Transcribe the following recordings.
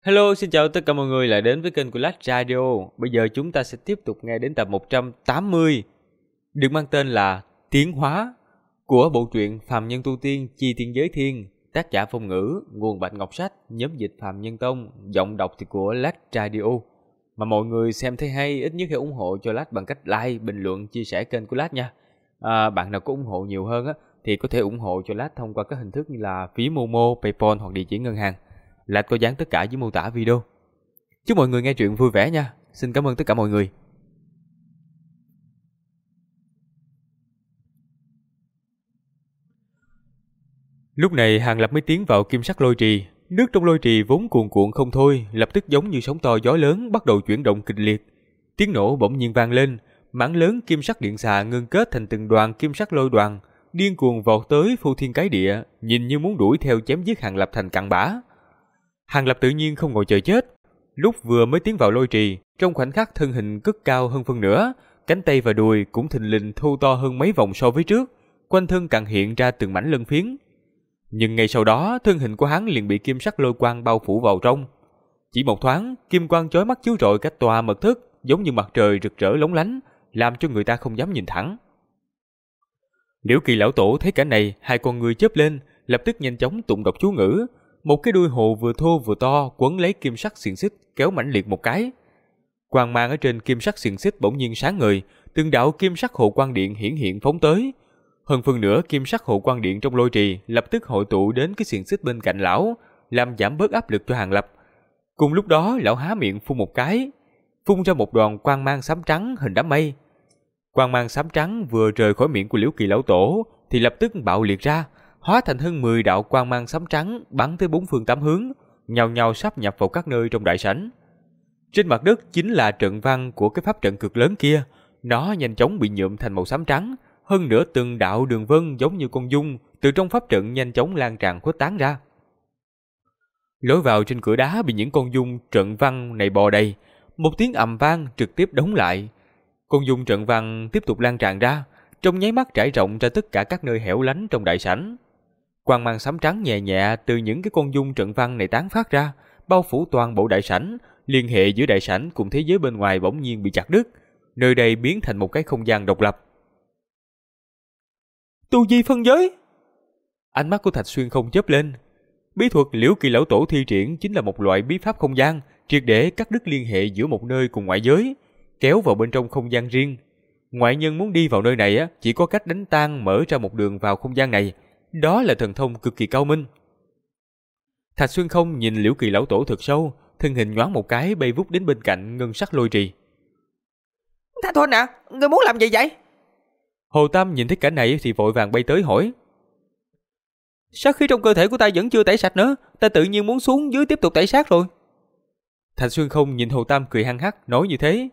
Hello, xin chào tất cả mọi người lại đến với kênh của Lách Radio. Bây giờ chúng ta sẽ tiếp tục nghe đến tập 180, được mang tên là Tiến Hóa, của bộ truyện Phàm Nhân Tu Tiên Chi Tiên Giới Thiên, tác giả Phong Ngữ, nguồn Bạch Ngọc Sách, nhóm dịch Phàm Nhân Tông, giọng đọc thì của Lách Radio. Mà mọi người xem thấy hay, ít nhất hãy ủng hộ cho Lách bằng cách like, bình luận, chia sẻ kênh của Lách nha. Bạn nào có ủng hộ nhiều hơn thì có thể ủng hộ cho Lách thông qua các hình thức như là phí Momo, Paypal hoặc địa chỉ ngân hàng. Lách có dán tất cả dưới mô tả video. Chúc mọi người nghe truyện vui vẻ nha. Xin cảm ơn tất cả mọi người. Lúc này Hàng Lập mới tiến vào kim sắc lôi trì. Nước trong lôi trì vốn cuồn cuộn không thôi, lập tức giống như sóng to gió lớn bắt đầu chuyển động kịch liệt. Tiếng nổ bỗng nhiên vang lên, mảng lớn kim sắc điện xà ngưng kết thành từng đoàn kim sắc lôi đoàn, điên cuồng vọt tới phô thiên cái địa, nhìn như muốn đuổi theo chém giết Hàng Lập thành cặn bã. Hàng Lập tự nhiên không ngồi chờ chết. Lúc vừa mới tiến vào lôi trì, trong khoảnh khắc thân hình cất cao hơn phân nửa, cánh tay và đùi cũng thình lình thu to hơn mấy vòng so với trước, quanh thân càng hiện ra từng mảnh lân phiến. Nhưng ngay sau đó, thân hình của hắn liền bị kim sắc lôi quang bao phủ vào trong. Chỉ một thoáng, kim quang chói mắt chiếu rọi cách tòa mật thất, giống như mặt trời rực rỡ lóng lánh, làm cho người ta không dám nhìn thẳng. Liễu Kỳ lão tổ thấy cảnh này, hai con người chớp lên, lập tức nhanh chóng tụng đọc chú ngữ. Một cái đuôi hồ vừa thô vừa to quấn lấy kim sắc xiềng xích kéo mãnh liệt một cái. Quang mang ở trên kim sắc xiềng xích bỗng nhiên sáng ngời, từng đạo kim sắc hồ quang điện hiển hiện phóng tới. Hơn phân nửa kim sắc hồ quang điện trong lôi trì lập tức hội tụ đến cái xiềng xích bên cạnh lão, làm giảm bớt áp lực cho Hàng Lập. Cùng lúc đó lão há miệng phun một cái, phun ra một đoàn quang mang xám trắng hình đám mây. Quang mang xám trắng vừa rời khỏi miệng của Liễu Kỳ lão tổ thì lập tức bạo liệt ra, hóa thành hơn 10 đạo quang mang xám trắng bắn tới bốn phương tám hướng, nhào nhào sáp nhập vào các nơi trong đại sảnh. Trên mặt đất chính là trận văn của cái pháp trận cực lớn kia, nó nhanh chóng bị nhuộm thành màu xám trắng, hơn nữa từng đạo đường vân giống như con giun từ trong pháp trận nhanh chóng lan tràn khuếch tán ra. Lối vào trên cửa đá bị những con giun trận văn này bò đầy, một tiếng ầm vang trực tiếp đóng lại. Con giun trận văn tiếp tục lan tràn ra, trong nháy mắt trải rộng ra tất cả các nơi hẻo lánh trong đại sảnh. Quang mang xám trắng nhẹ nhẹ từ những cái con giun trận văn này tán phát ra, bao phủ toàn bộ đại sảnh, liên hệ giữa đại sảnh cùng thế giới bên ngoài bỗng nhiên bị chặt đứt, nơi đây biến thành một cái không gian độc lập. Tu vi phân giới. Ánh mắt của Thạch Xuyên không chớp lên. Bí thuật Liễu Kỳ lão tổ thi triển chính là một loại bí pháp không gian, triệt để cắt đứt liên hệ giữa một nơi cùng ngoại giới, kéo vào bên trong không gian riêng. Ngoại nhân muốn đi vào nơi này chỉ có cách đánh tan mở ra một đường vào không gian này. Đó là thần thông cực kỳ cao minh. Thạch Xuyên không nhìn Liễu Kỳ lão tổ thật sâu, thân hình nhoáng một cái bay vút đến bên cạnh ngân sắc lôi trì. Thạch Huynh à, ngươi muốn làm gì vậy? Hồ Tam nhìn thấy cảnh này thì vội vàng bay tới hỏi. Sát khí trong cơ thể của ta vẫn chưa tẩy sạch nữa, ta tự nhiên muốn xuống dưới tiếp tục tẩy sát rồi. Thạch Xuyên không nhìn Hồ Tam cười hăng hắc nói như thế.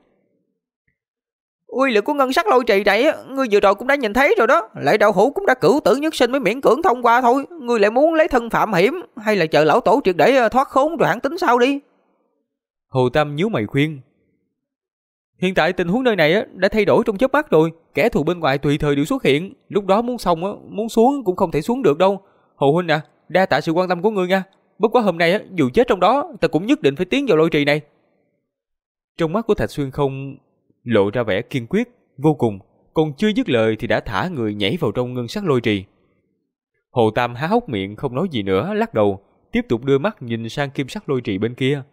Uy lực của ngân sắc lôi trì này ngươi vừa rồi cũng đã nhìn thấy rồi đó. Lại đạo hữu cũng đã cửu tử nhất sinh mới miễn cưỡng thông qua thôi. Ngươi lại muốn lấy thân phạm hiểm, hay là chờ lão tổ triệt để thoát khốn rồi hẳn tính sau đi? Hồ Tam nhíu mày khuyên. Hiện tại tình huống nơi này đã thay đổi trong chớp mắt rồi, kẻ thù bên ngoài tùy thời đều xuất hiện, lúc đó muốn xong muốn xuống cũng không thể xuống được đâu. Hồ huynh à, đa tạ sự quan tâm của ngươi nha. Bất quá hôm nay dù chết trong đó, ta cũng nhất định phải tiến vào lôi trì này. Trong mắt của Thạch Xuyên không lộ ra vẻ kiên quyết vô cùng, còn chưa dứt lời thì đã thả người nhảy vào trong ngân sắc lôi trì. Hồ Tam há hốc miệng không nói gì nữa, lắc đầu, tiếp tục đưa mắt nhìn sang kim sắc lôi trì bên kia.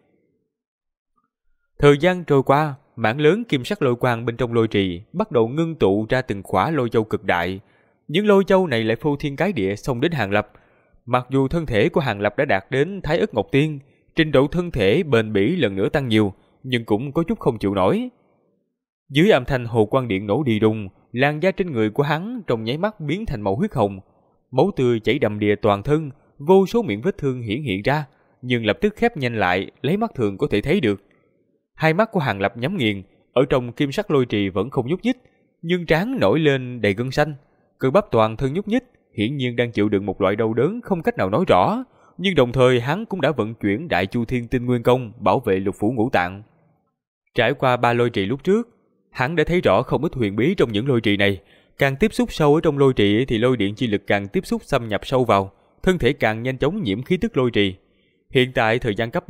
Thời gian trôi qua, mảng lớn kim sắc lôi quang bên trong lôi trì bắt đầu ngưng tụ ra từng khỏa lôi châu cực đại. Những lôi châu này lại phô thiên cái địa xông đến Hàng Lập. Mặc dù thân thể của Hàng Lập đã đạt đến Thái Ức Ngọc Tiên, trình độ thân thể bền bỉ lần nữa tăng nhiều, nhưng cũng có chút không chịu nổi. Dưới âm thanh hồ quang điện nổ đi đùng, làn da trên người của hắn trong nháy mắt biến thành màu huyết hồng, máu tươi chảy đầm đìa toàn thân, vô số miệng vết thương hiển hiện ra, nhưng lập tức khép nhanh lại, lấy mắt thường có thể thấy được. Hai mắt của Hàng Lập nhắm nghiền, ở trong kim sắc lôi trì vẫn không nhúc nhích, nhưng trán nổi lên đầy gân xanh, cơ bắp toàn thân nhúc nhích, hiển nhiên đang chịu đựng một loại đau đớn không cách nào nói rõ, nhưng đồng thời hắn cũng đã vận chuyển Đại Chu Thiên Tinh Nguyên Công bảo vệ lục phủ ngũ tạng. Trải qua 3 lôi trì lúc trước, hắn đã thấy rõ không ít huyền bí trong những lôi trì này, càng tiếp xúc sâu ở trong lôi trì thì lôi điện chi lực càng tiếp xúc xâm nhập sâu vào, thân thể càng nhanh chóng nhiễm khí tức lôi trì. Hiện tại thời gian cấp bách,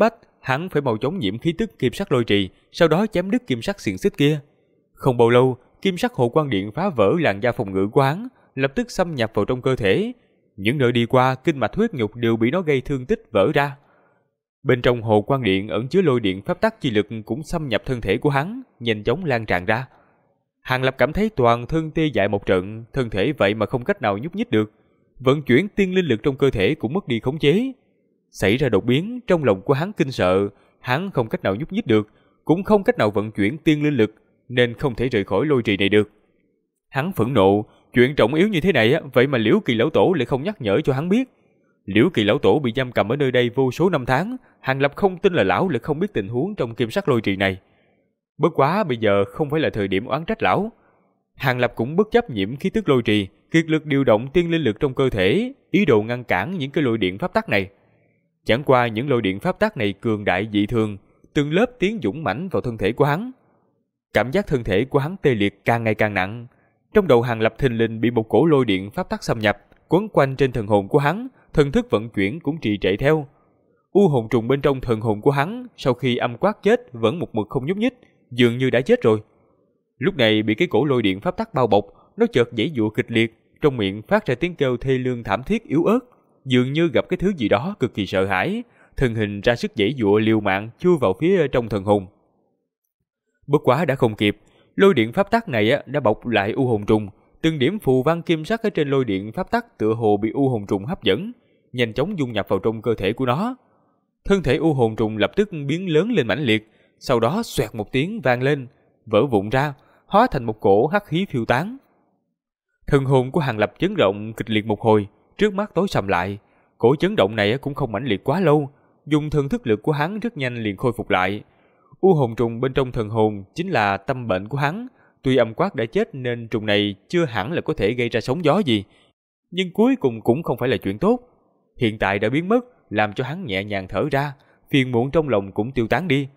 hắn phải mau chóng nhiễm khí tức kim sắc lôi trì, sau đó chém đứt kim sắc xiềng xích kia. Không bao lâu, kim sắc hộ quan điện phá vỡ làn da phòng ngự của hắn, lập tức xâm nhập vào trong cơ thể. Những nơi đi qua, kinh mạch huyết nhục đều bị nó gây thương tích vỡ ra. Bên trong hộ quan điện ẩn chứa lôi điện pháp tắc chi lực cũng xâm nhập thân thể của hắn, nhanh chóng lan tràn ra. Hàng Lập cảm thấy toàn thân tê dại một trận, thân thể vậy mà không cách nào nhúc nhích được. Vận chuyển tiên linh lực trong cơ thể cũng mất đi khống chế. Xảy ra đột biến, trong lòng của hắn kinh sợ, hắn không cách nào nhúc nhích được, cũng không cách nào vận chuyển tiên linh lực, nên không thể rời khỏi lôi trì này được. Hắn phẫn nộ, chuyện trọng yếu như thế này vậy mà Liễu Kỳ lão tổ lại không nhắc nhở cho hắn biết. Liễu Kỳ lão tổ bị giam cầm ở nơi đây vô số năm tháng, Hàng Lập không tin là lão lại không biết tình huống trong kim sắc lôi trì này. Bất quá bây giờ không phải là thời điểm oán trách lão. Hàng Lập cũng bất chấp nhiễm khí tức lôi trì, kiệt lực điều động tiên linh lực trong cơ thể, ý đồ ngăn cản những cái lôi điện pháp tắc này. Chẳng qua những lôi điện pháp tắc này cường đại dị thường, từng lớp tiến dũng mãnh vào thân thể của hắn. Cảm giác thân thể của hắn tê liệt càng ngày càng nặng. Trong đầu Hàng Lập thình lình bị một cổ lôi điện pháp tắc xâm nhập, quấn quanh trên thần hồn của hắn, thần thức vận chuyển cũng trì trệ theo. U hồn trùng bên trong thần hồn của hắn sau khi âm quát chết vẫn một mực không nhúc nhích, dường như đã chết rồi. Lúc này bị cái cổ lôi điện pháp tắc bao bọc, nó chợt giãy giụa kịch liệt, trong miệng phát ra tiếng kêu thê lương thảm thiết yếu ớt, dường như gặp cái thứ gì đó cực kỳ sợ hãi, thân hình ra sức giãy giụa liều mạng chui vào phía trong thần hồn. Bất quá đã không kịp, lôi điện pháp tắc này đã bọc lại u hồn trùng, từng điểm phù văn kim sắc ở trên lôi điện pháp tắc tựa hồ bị u hồn trùng hấp dẫn, nhanh chóng dung nhập vào trong cơ thể của nó. Thân thể u hồn trùng lập tức biến lớn lên mãnh liệt, sau đó xoẹt một tiếng vang lên, vỡ vụn ra, hóa thành một cổ hắc khí phiêu tán. Thần hồn của Hàng Lập chấn động kịch liệt một hồi, trước mắt tối sầm lại. Cổ chấn động này cũng không mãnh liệt quá lâu, dùng thần thức lực của hắn rất nhanh liền khôi phục lại. U hồn trùng bên trong thần hồn chính là tâm bệnh của hắn, tuy âm quát đã chết nên trùng này chưa hẳn là có thể gây ra sóng gió gì, nhưng cuối cùng cũng không phải là chuyện tốt. Hiện tại đã biến mất, làm cho hắn nhẹ nhàng thở ra, phiền muộn trong lòng cũng tiêu tán đi.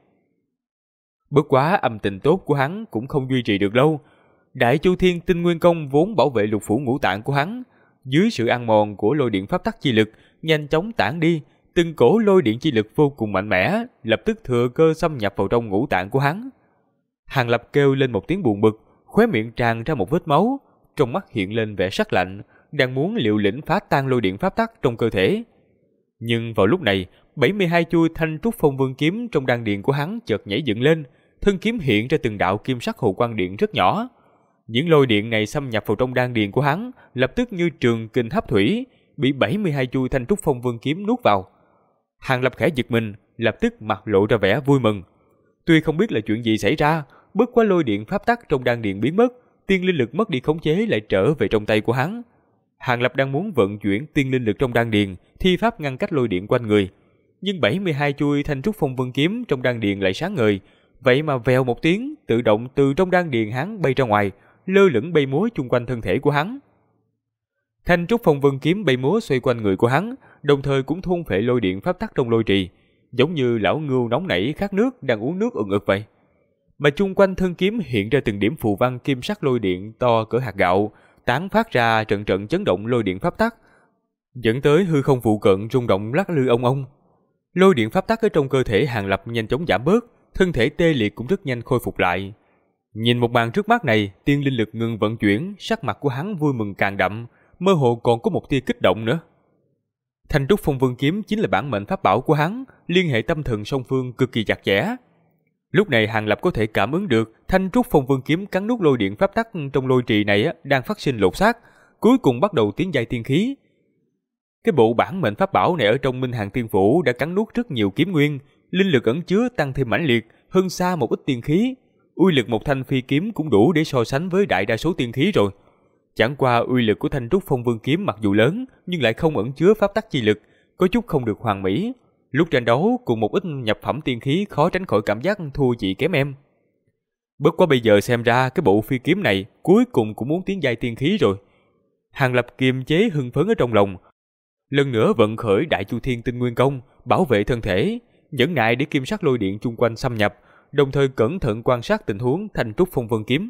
Bất quá âm tình tốt của hắn cũng không duy trì được lâu. Đại Chu Thiên Tinh Nguyên Công vốn bảo vệ lục phủ ngũ tạng của hắn, dưới sự ăn mòn của lôi điện pháp tắc chi lực, nhanh chóng tản đi, từng cổ lôi điện chi lực vô cùng mạnh mẽ, lập tức thừa cơ xâm nhập vào trong ngũ tạng của hắn. Hàng Lập kêu lên một tiếng buồn bực, khóe miệng tràn ra một vết máu, trong mắt hiện lên vẻ sắc lạnh, đang muốn liều lĩnh phá tan lôi điện pháp tắc trong cơ thể. Nhưng vào lúc này, 72 chuôi thanh trúc phong vương kiếm trong đan điền của hắn chợt nhảy dựng lên, thân kiếm hiện ra từng đạo kim sắc hồ quang điện rất nhỏ. Những lôi điện này xâm nhập vào trong đan điền của hắn, lập tức như trường kình hấp thủy, bị 72 chuôi thanh trúc phong vương kiếm nuốt vào. Hàng Lập khẽ giật mình, lập tức mặt lộ ra vẻ vui mừng. Tuy không biết là chuyện gì xảy ra, bất quá lôi điện pháp tắc trong đan điền biến mất, tiên linh lực mất đi khống chế lại trở về trong tay của hắn. Hàng Lập đang muốn vận chuyển tiên linh lực trong đan điền, thi pháp ngăn cách lôi điện quanh người, nhưng 72 chuôi thanh trúc phong vân kiếm trong đan điền lại sáng ngời, vậy mà vèo một tiếng, tự động từ trong đan điền hắn bay ra ngoài, lơ lửng bay múa chung quanh thân thể của hắn. Thanh trúc phong vân kiếm bay múa xoay quanh người của hắn, đồng thời cũng thôn phệ lôi điện pháp tắc trong lôi trì, giống như lão ngưu nóng nảy khát nước đang uống nước ừng ực vậy. Mà chung quanh thân kiếm hiện ra từng điểm phù văn kim sắc lôi điện to cỡ hạt gạo, tán phát ra trận trận chấn động lôi điện pháp tắc, dẫn tới hư không phụ cận rung động lắc lư ông ông. Lôi điện pháp tắc ở trong cơ thể Hàng Lập nhanh chóng giảm bớt, thân thể tê liệt cũng rất nhanh khôi phục lại. Nhìn một màn trước mắt này, tiên linh lực ngừng vận chuyển, sắc mặt của hắn vui mừng càng đậm, mơ hồ còn có một tia kích động nữa. Thanh trúc phong vương kiếm chính là bản mệnh pháp bảo của hắn, liên hệ tâm thần song phương cực kỳ chặt chẽ. Lúc này Hàng Lập có thể cảm ứng được thanh trúc phong vương kiếm cắn nuốt lôi điện pháp tắc trong lôi trì này đang phát sinh lột xác, cuối cùng bắt đầu tiến giai tiên khí. Cái bộ bản mệnh pháp bảo này ở trong Minh Hàn Tiên Phủ đã cắn nuốt rất nhiều kiếm nguyên, linh lực ẩn chứa tăng thêm mãnh liệt, hơn xa một ít tiên khí. Uy lực một thanh phi kiếm cũng đủ để so sánh với đại đa số tiên khí rồi. Chẳng qua uy lực của thanh trúc phong vương kiếm mặc dù lớn, nhưng lại không ẩn chứa pháp tắc chi lực, có chút không được hoàn mỹ. Lúc tranh đấu cùng một ít nhập phẩm tiên khí khó tránh khỏi cảm giác thua chị kém em. Bất quá bây giờ xem ra cái bộ phi kiếm này cuối cùng cũng muốn tiến giai tiên khí rồi. Hàng Lập kiềm chế hưng phấn ở trong lòng, lần nữa vận khởi Đại Chu Thiên Tinh Nguyên Công, bảo vệ thân thể, nhẫn nại để kim sắc lôi điện chung quanh xâm nhập, đồng thời cẩn thận quan sát tình huống thanh trúc phong vân kiếm.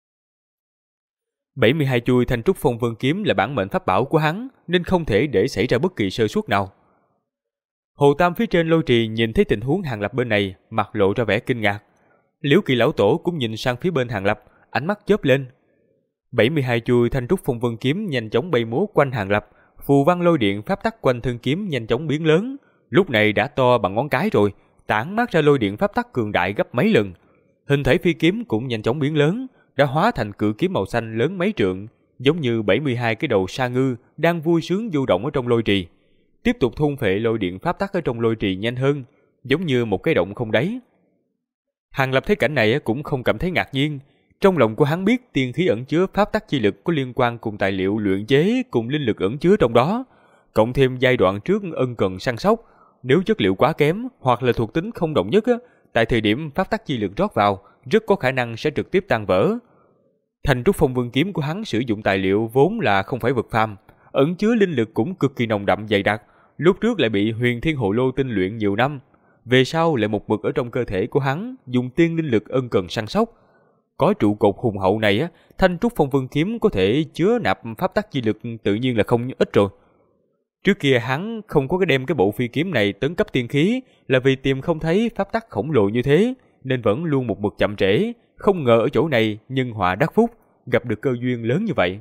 72 chuôi thanh trúc phong vân kiếm là bản mệnh pháp bảo của hắn, nên không thể để xảy ra bất kỳ sơ suất nào. Hồ Tam phía trên lôi trì nhìn thấy tình huống Hàng Lập bên này, mặt lộ ra vẻ kinh ngạc. Liễu Kỳ lão tổ cũng nhìn sang phía bên Hàng Lập, ánh mắt chớp lên. 72 chuôi thanh trúc phong vân kiếm nhanh chóng bay múa quanh Hàng Lập, phù văn lôi điện pháp tắc quanh thân kiếm nhanh chóng biến lớn, lúc này đã to bằng ngón cái rồi, tản mát ra lôi điện pháp tắc cường đại gấp mấy lần. Hình thể phi kiếm cũng nhanh chóng biến lớn, đã hóa thành cự kiếm màu xanh lớn mấy trượng, giống như 72 cái đầu sa ngư đang vui sướng du động ở trong lôi trì. Tiếp tục thôn phệ lôi điện pháp tắc ở trong lôi trì nhanh hơn, giống như một cái động không đáy. Hàng Lập thấy cảnh này cũng không cảm thấy ngạc nhiên. Trong lòng của hắn biết tiên khí ẩn chứa pháp tắc chi lực có liên quan cùng tài liệu luyện chế cùng linh lực ẩn chứa trong đó, cộng thêm giai đoạn trước ân cần săn sóc, nếu chất liệu quá kém hoặc là thuộc tính không đồng nhất tại thời điểm pháp tắc chi lực rót vào, rất có khả năng sẽ trực tiếp tan vỡ. Thanh trúc phong vân kiếm của hắn sử dụng tài liệu vốn là không phải vật phàm, ẩn chứa linh lực cũng cực kỳ nồng đậm dày đặc, lúc trước lại bị Huyền Thiên Hộ Lô tinh luyện nhiều năm, về sau lại một mực ở trong cơ thể của hắn dùng tiên linh lực ân cần săn sóc. Có trụ cột hùng hậu này thanh trúc phong vân kiếm có thể chứa nạp pháp tắc chi lực tự nhiên là không ít rồi. Trước kia hắn không có đem cái bộ phi kiếm này tấn cấp tiên khí là vì tìm không thấy pháp tắc khổng lồ như thế, nên vẫn luôn một mực chậm trễ, không ngờ ở chỗ này nhân họa đắc phúc, gặp được cơ duyên lớn như vậy.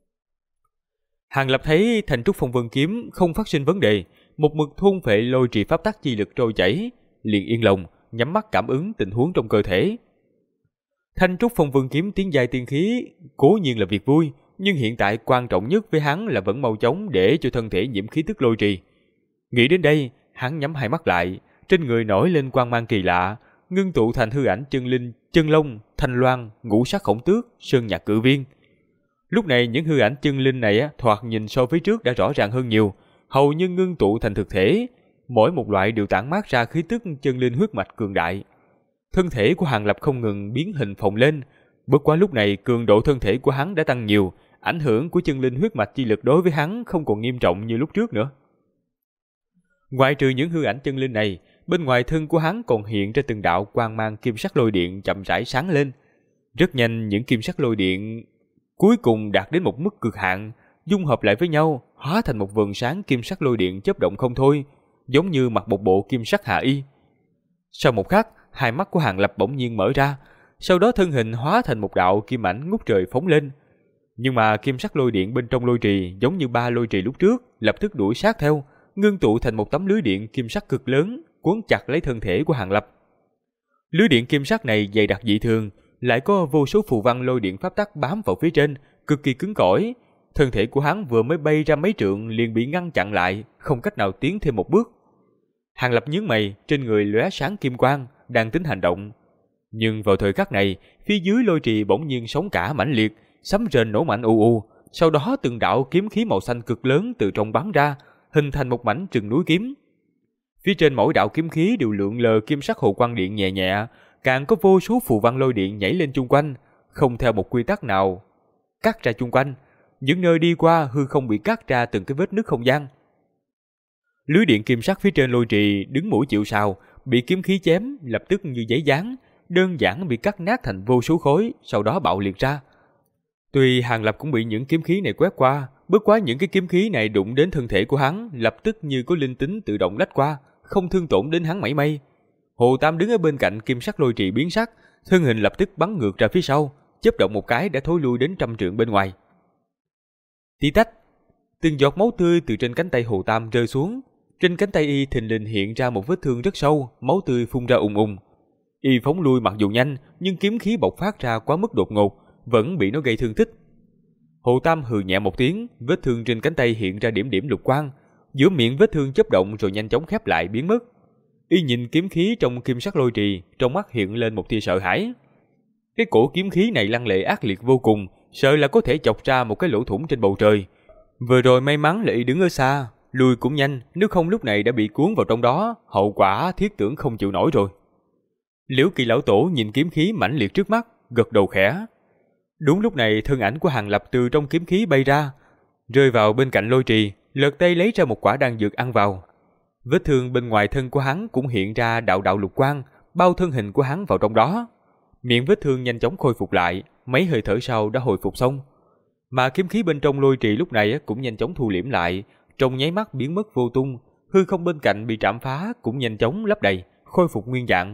Hàng Lập thấy thanh trúc phong vân kiếm không phát sinh vấn đề, một mực thôn phệ lôi trì pháp tắc chi lực trôi chảy, liền yên lòng, nhắm mắt cảm ứng tình huống trong cơ thể. Thanh trúc phong vân kiếm tiến giai tiên khí cố nhiên là việc vui, nhưng hiện tại quan trọng nhất với hắn là vẫn mau chóng để cho thân thể nhiễm khí tức lôi trì. Nghĩ đến đây, hắn nhắm hai mắt lại, trên người nổi lên quang mang kỳ lạ, ngưng tụ thành hư ảnh chân linh, chân long, thanh loan, ngũ sắc khổng tước, sơn nhạc cự viên. Lúc này những hư ảnh chân linh này thoạt nhìn so với trước đã rõ ràng hơn nhiều, hầu như ngưng tụ thành thực thể, mỗi một loại đều tản mát ra khí tức chân linh huyết mạch cường đại. Thân thể của Hàng Lập không ngừng biến hình phồng lên, bất quá lúc này cường độ thân thể của hắn đã tăng nhiều, ảnh hưởng của chân linh huyết mạch chi lực đối với hắn không còn nghiêm trọng như lúc trước nữa. Ngoại trừ những hư ảnh chân linh này, bên ngoài thân của hắn còn hiện ra từng đạo quang mang kim sắc lôi điện chậm rãi sáng lên. Rất nhanh những kim sắc lôi điện cuối cùng đạt đến một mức cực hạn, dung hợp lại với nhau, hóa thành một vầng sáng kim sắc lôi điện chớp động không thôi, giống như mặc một bộ kim sắc hạ y. Sau một khắc, hai mắt của Hàng Lập bỗng nhiên mở ra, sau đó thân hình hóa thành một đạo kim ảnh ngút trời phóng lên. Nhưng mà kim sắc lôi điện bên trong lôi trì giống như ba lôi trì lúc trước, lập tức đuổi sát theo, ngưng tụ thành một tấm lưới điện kim sắc cực lớn, cuốn chặt lấy thân thể của Hàng Lập. Lưới điện kim sắc này dày đặc dị thường, lại có vô số phù văn lôi điện pháp tắc bám vào phía trên, cực kỳ cứng cỏi. Thân thể của hắn vừa mới bay ra mấy trượng liền bị ngăn chặn lại, không cách nào tiến thêm một bước. Hàng Lập nhướng mày, trên người lóe sáng kim quang, đang tính hành động. Nhưng vào thời khắc này, phía dưới lôi trì bỗng nhiên sóng cả mãnh liệt, sấm rền nổ mạnh ù ù, sau đó từng đạo kiếm khí màu xanh cực lớn từ trong bắn ra, hình thành một mảnh rừng núi kiếm. Phía trên mỗi đạo kiếm khí đều lượn lờ kim sắc hồ quang điện nhẹ nhẹ, càng có vô số phù văn lôi điện nhảy lên chung quanh, không theo một quy tắc nào cắt ra chung quanh, những nơi đi qua hư không bị cắt ra từng cái vết nứt không gian. Lưới điện kim sắc phía trên lôi trì đứng mũi chịu sào, bị kiếm khí chém lập tức như giấy dán, đơn giản bị cắt nát thành vô số khối, sau đó bạo liệt ra. Tuy Hàng Lập cũng bị những kiếm khí này quét qua, bất quá những cái kiếm khí này đụng đến thân thể của hắn, lập tức như có linh tính tự động lách qua, không thương tổn đến hắn mảy may. Hồ Tam đứng ở bên cạnh kim sắc lôi trì biến sắc, thân hình lập tức bắn ngược ra phía sau, chớp động một cái đã thối lui đến 100 trượng bên ngoài. Tí tách, từng giọt máu tươi từ trên cánh tay Hồ Tam rơi xuống, trên cánh tay y thình lình hiện ra một vết thương rất sâu, máu tươi phun ra ùng ùng. Y phóng lui mặc dù nhanh, nhưng kiếm khí bộc phát ra quá mức đột ngột, vẫn bị nó gây thương tích. Hồ Tam hừ nhẹ một tiếng, vết thương trên cánh tay hiện ra điểm điểm lục quang, giữa miệng vết thương chớp động rồi nhanh chóng khép lại biến mất. Y nhìn kiếm khí trong kim sắc lôi trì, trong mắt hiện lên một tia sợ hãi. Cái cổ kiếm khí này lăng lệ ác liệt vô cùng, sợ là có thể chọc ra một cái lỗ thủng trên bầu trời. Vừa rồi may mắn là y đứng ở xa, lùi cũng nhanh, nếu không lúc này đã bị cuốn vào trong đó, hậu quả thiết tưởng không chịu nổi rồi. Liễu Kỳ lão tổ nhìn kiếm khí mãnh liệt trước mắt, gật đầu khẽ. Đúng lúc này thân ảnh của Hàng Lập từ trong kiếm khí bay ra, rơi vào bên cạnh lôi trì, lật tay lấy ra một quả đan dược ăn vào. Vết thương bên ngoài thân của hắn cũng hiện ra đạo đạo lục quang, bao thân hình của hắn vào trong đó. Miệng vết thương nhanh chóng khôi phục lại, mấy hơi thở sau đã hồi phục xong. Mà kiếm khí bên trong lôi trì lúc này cũng nhanh chóng thu liễm lại, trong nháy mắt biến mất vô tung, hư không bên cạnh bị trảm phá cũng nhanh chóng lấp đầy, khôi phục nguyên dạng.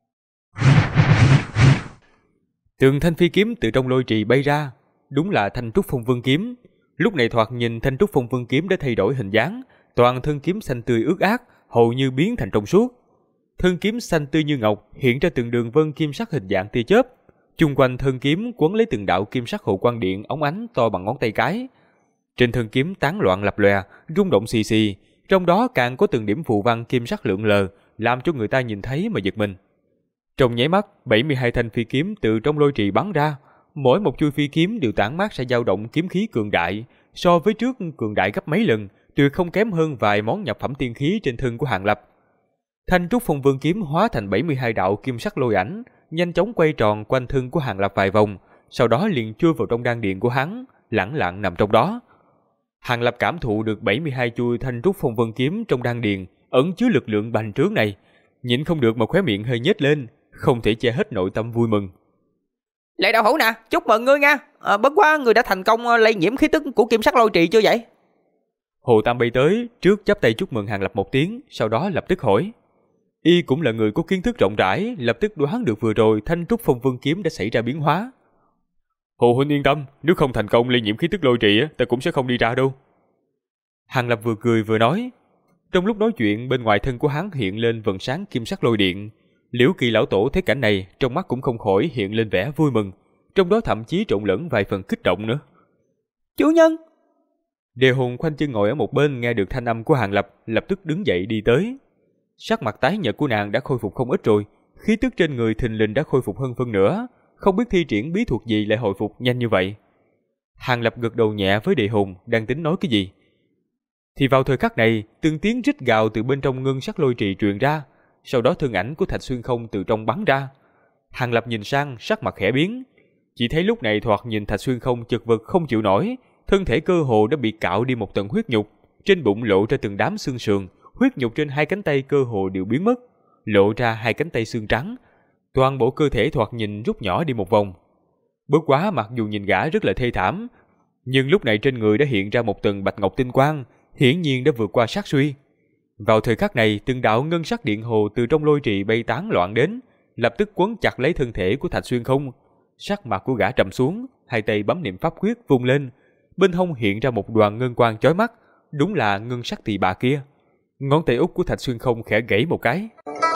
Từng thanh phi kiếm từ trong lôi trì bay ra, đúng là Thanh Trúc Phong Vân kiếm. Lúc này thoạt nhìn Thanh Trúc Phong Vân kiếm đã thay đổi hình dáng, toàn thân kiếm xanh tươi ướt át, hầu như biến thành trong suốt. Thân kiếm xanh tươi như ngọc hiện ra từng đường vân kim sắc hình dạng tia chớp, chung quanh thân kiếm quấn lấy từng đạo kim sắc hồ quang điện óng ánh to bằng ngón tay cái. Trên thân kiếm tán loạn lập lòe, rung động xì xì, trong đó càng có từng điểm phù văn kim sắc lượn lờ, làm cho người ta nhìn thấy mà giật mình. Trong nháy mắt, 72 thanh phi kiếm từ trong lôi trì bắn ra, mỗi một chuôi phi kiếm đều tản mát ra dao động kiếm khí cường đại, so với trước cường đại gấp mấy lần, tuyệt không kém hơn vài món nhập phẩm tiên khí trên thân của Hàng Lập. Thanh Trúc Phong Vân kiếm hóa thành 72 đạo kim sắc lôi ảnh, nhanh chóng quay tròn quanh thân của Hàng Lập vài vòng, sau đó liền chui vào trong đan điện của hắn, lẳng lặng nằm trong đó. Hàng Lập cảm thụ được 72 chuôi Thanh Trúc Phong Vân kiếm trong đan điện ẩn chứa lực lượng bành trướng này, nhịn không được mà khóe miệng hơi nhếch lên, không thể che hết nội tâm vui mừng. Lệ đạo hữu nè, chúc mừng ngươi nha. Bất quá người đã thành công lây nhiễm khí tức của kim sắc lôi trì chưa vậy? Hồ Tam bay tới, trước chắp tay chúc mừng Hàng Lập một tiếng, sau đó lập tức hỏi. Y cũng là người có kiến thức rộng rãi, lập tức đoán được vừa rồi Thanh Trúc Phong Vân kiếm đã xảy ra biến hóa. Hồ huynh yên tâm, nếu không thành công lây nhiễm khí tức lôi trì, ta cũng sẽ không đi ra đâu. Hàng Lập vừa cười vừa nói. Trong lúc nói chuyện, bên ngoài thân của hắn hiện lên vầng sáng kim sắc lôi điện. Liễu Kỳ lão tổ thấy cảnh này, trong mắt cũng không khỏi hiện lên vẻ vui mừng, trong đó thậm chí trộn lẫn vài phần kích động nữa. Chủ nhân! Đề Hùng khoanh chân ngồi ở một bên nghe được thanh âm của Hàng Lập, lập tức đứng dậy đi tới. Sắc mặt tái nhợt của nàng đã khôi phục không ít rồi, khí tức trên người thình lình đã khôi phục hơn phân nửa, không biết thi triển bí thuật gì lại hồi phục nhanh như vậy. Hàng Lập gật đầu nhẹ với Đề Hùng, đang tính nói cái gì. Thì vào thời khắc này, từng tiếng rít gào từ bên trong ngân sắc lôi trì truyền ra, sau đó thân ảnh của Thạch Xuyên Không từ trong bắn ra. Hàng Lập nhìn sang, sắc mặt khẽ biến, chỉ thấy lúc này thoạt nhìn Thạch Xuyên Không chật vật không chịu nổi, thân thể cơ hồ đã bị cạo đi một tầng huyết nhục, trên bụng lộ ra từng đám xương sườn, huyết nhục trên hai cánh tay cơ hồ đều biến mất, lộ ra hai cánh tay xương trắng, toàn bộ cơ thể thoạt nhìn rút nhỏ đi một vòng. Bất quá mặc dù nhìn gã rất là thê thảm, nhưng lúc này trên người đã hiện ra một tầng bạch ngọc tinh quang, hiển nhiên đã vượt qua sát suy. Vào thời khắc này, từng đạo ngân sắc điện hồ từ trong lôi trì bay tán loạn đến, lập tức quấn chặt lấy thân thể của Thạch Xuyên Không. Sắc mặt của gã trầm xuống, hai tay bấm niệm pháp quyết vung lên, bên hông hiện ra một đoàn ngân quang chói mắt, đúng là ngân sắc tỳ bà kia. Ngón tay út của Thạch Xuyên Không khẽ gãy một cái.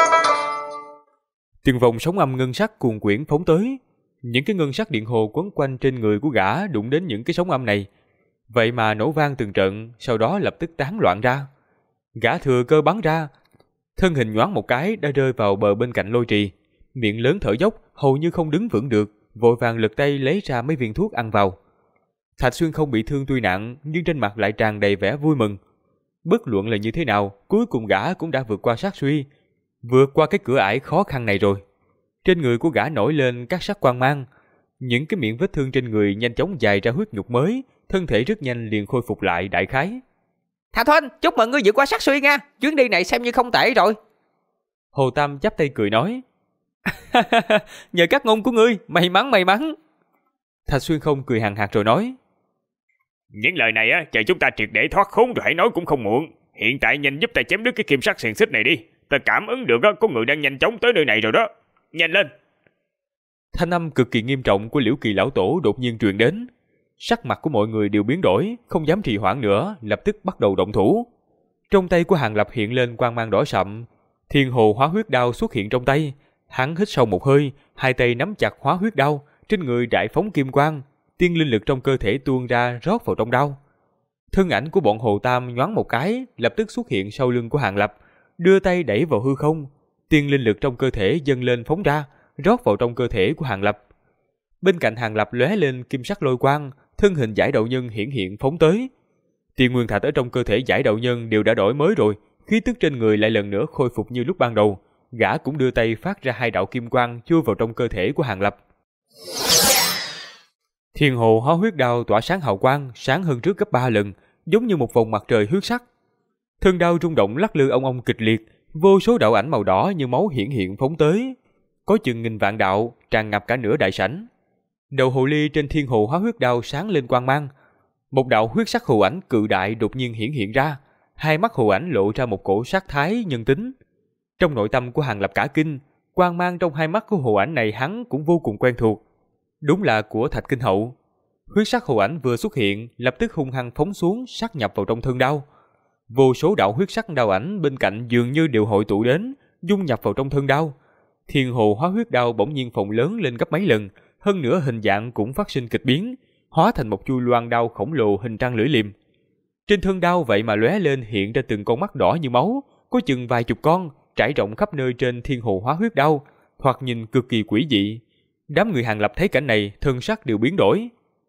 Từng vòng sóng âm ngân sắc cuồn quyển phóng tới, những cái ngân sắc điện hồ quấn quanh trên người của gã đụng đến những cái sóng âm này, vậy mà nổ vang từng trận, sau đó lập tức tán loạn ra. Gã thừa cơ bắn ra, thân hình nhoáng một cái đã rơi vào bờ bên cạnh lôi trì, miệng lớn thở dốc, hầu như không đứng vững được, vội vàng lật tay lấy ra mấy viên thuốc ăn vào. Thạch Xuyên Không bị thương tuy nặng, nhưng trên mặt lại tràn đầy vẻ vui mừng. Bất luận là như thế nào, cuối cùng gã cũng đã vượt qua sát suy, vượt qua cái cửa ải khó khăn này rồi. Trên người của gã nổi lên các sắc quang mang, những cái miệng vết thương trên người nhanh chóng dài ra huyết nhục mới, thân thể rất nhanh liền khôi phục lại đại khái. Thạch huynh, chúc mừng ngươi vượt qua sát suy nha, chuyến đi này xem như không tệ rồi. Hồ Tam chắp tay cười nói. Nhờ các ngôn của ngươi, may mắn may mắn. Thạch Xuyên Không cười hằng hạc rồi nói. Những lời này chờ chúng ta triệt để thoát khốn rồi hãy nói cũng không muộn. Hiện tại nhanh giúp ta chém đứt cái kim sắc xiềng xích này đi. Ta cảm ứng được có người đang nhanh chóng tới nơi này rồi đó. Nhanh lên. Thanh âm cực kỳ nghiêm trọng của Liễu Kỳ lão tổ đột nhiên truyền đến. Sắc mặt của mọi người đều biến đổi, không dám trì hoãn nữa, lập tức bắt đầu động thủ. Trong tay của Hàng Lập hiện lên quang mang đỏ sậm, Thiên Hồ Hóa Huyết Đao xuất hiện trong tay. Hắn hít sâu một hơi, hai tay nắm chặt hóa huyết đao, trên người đại phóng kim quang, tiên linh lực trong cơ thể tuôn ra rót vào trong đao. Thân ảnh của bọn Hồ Tam nhoáng một cái, lập tức xuất hiện sau lưng của Hàng Lập, đưa tay đẩy vào hư không, tiên linh lực trong cơ thể dâng lên phóng ra, rót vào trong cơ thể của Hàng Lập. Bên cạnh Hàng Lập lóe lên kim sắc lôi quang, thân hình Giải Đạo Nhân hiển hiện phóng tới. Tiên nguyên thạch ở trong cơ thể Giải Đạo Nhân đều đã đổi mới rồi, khí tức trên người lại lần nữa khôi phục như lúc ban đầu. Gã cũng đưa tay phát ra hai đạo kim quang chui vào trong cơ thể của Hàng Lập. Thiên Hồ Hóa Huyết Đao tỏa sáng hào quang, sáng hơn trước gấp 3 lần, giống như một vòng mặt trời huyết sắc. Thân đao rung động lắc lư ong ong kịch liệt, vô số đạo ảnh màu đỏ như máu hiển hiện phóng tới, có chừng nghìn vạn đạo, tràn ngập cả nửa đại sảnh. Đầu hồ ly trên Thiên Hồ Hóa Huyết Đao sáng lên quang mang, một đạo huyết sắc hù ảnh cự đại đột nhiên hiển hiện ra, Hai mắt Hồ Ảnh lộ ra một cổ sát thái nhân tính. Trong nội tâm của Hàng Lập cả kinh, quang mang trong hai mắt của Hồ Ảnh này hắn cũng vô cùng quen thuộc. Đúng là của Thạch Kinh Hậu. Huyết sắc Hồ Ảnh vừa xuất hiện, lập tức hung hăng phóng xuống, sát nhập vào trong thân đao. Vô số đạo huyết sắc đao ảnh bên cạnh dường như đều hội tụ đến, dung nhập vào trong thân đao. Thiên Hồ Hóa Huyết Đao bỗng nhiên phồng lớn lên gấp mấy lần, hơn nữa hình dạng cũng phát sinh kịch biến, hóa thành một chu loan đao khổng lồ hình trăng lưỡi liềm. Trên thân đao vậy mà lóe lên hiện ra từng con mắt đỏ như máu, có chừng vài chục con, trải rộng khắp nơi trên Thiên Hồ Hóa Huyết Đao, thoạt nhìn cực kỳ quỷ dị. Đám người Hàng Lập thấy cảnh này, thân sắc đều biến đổi.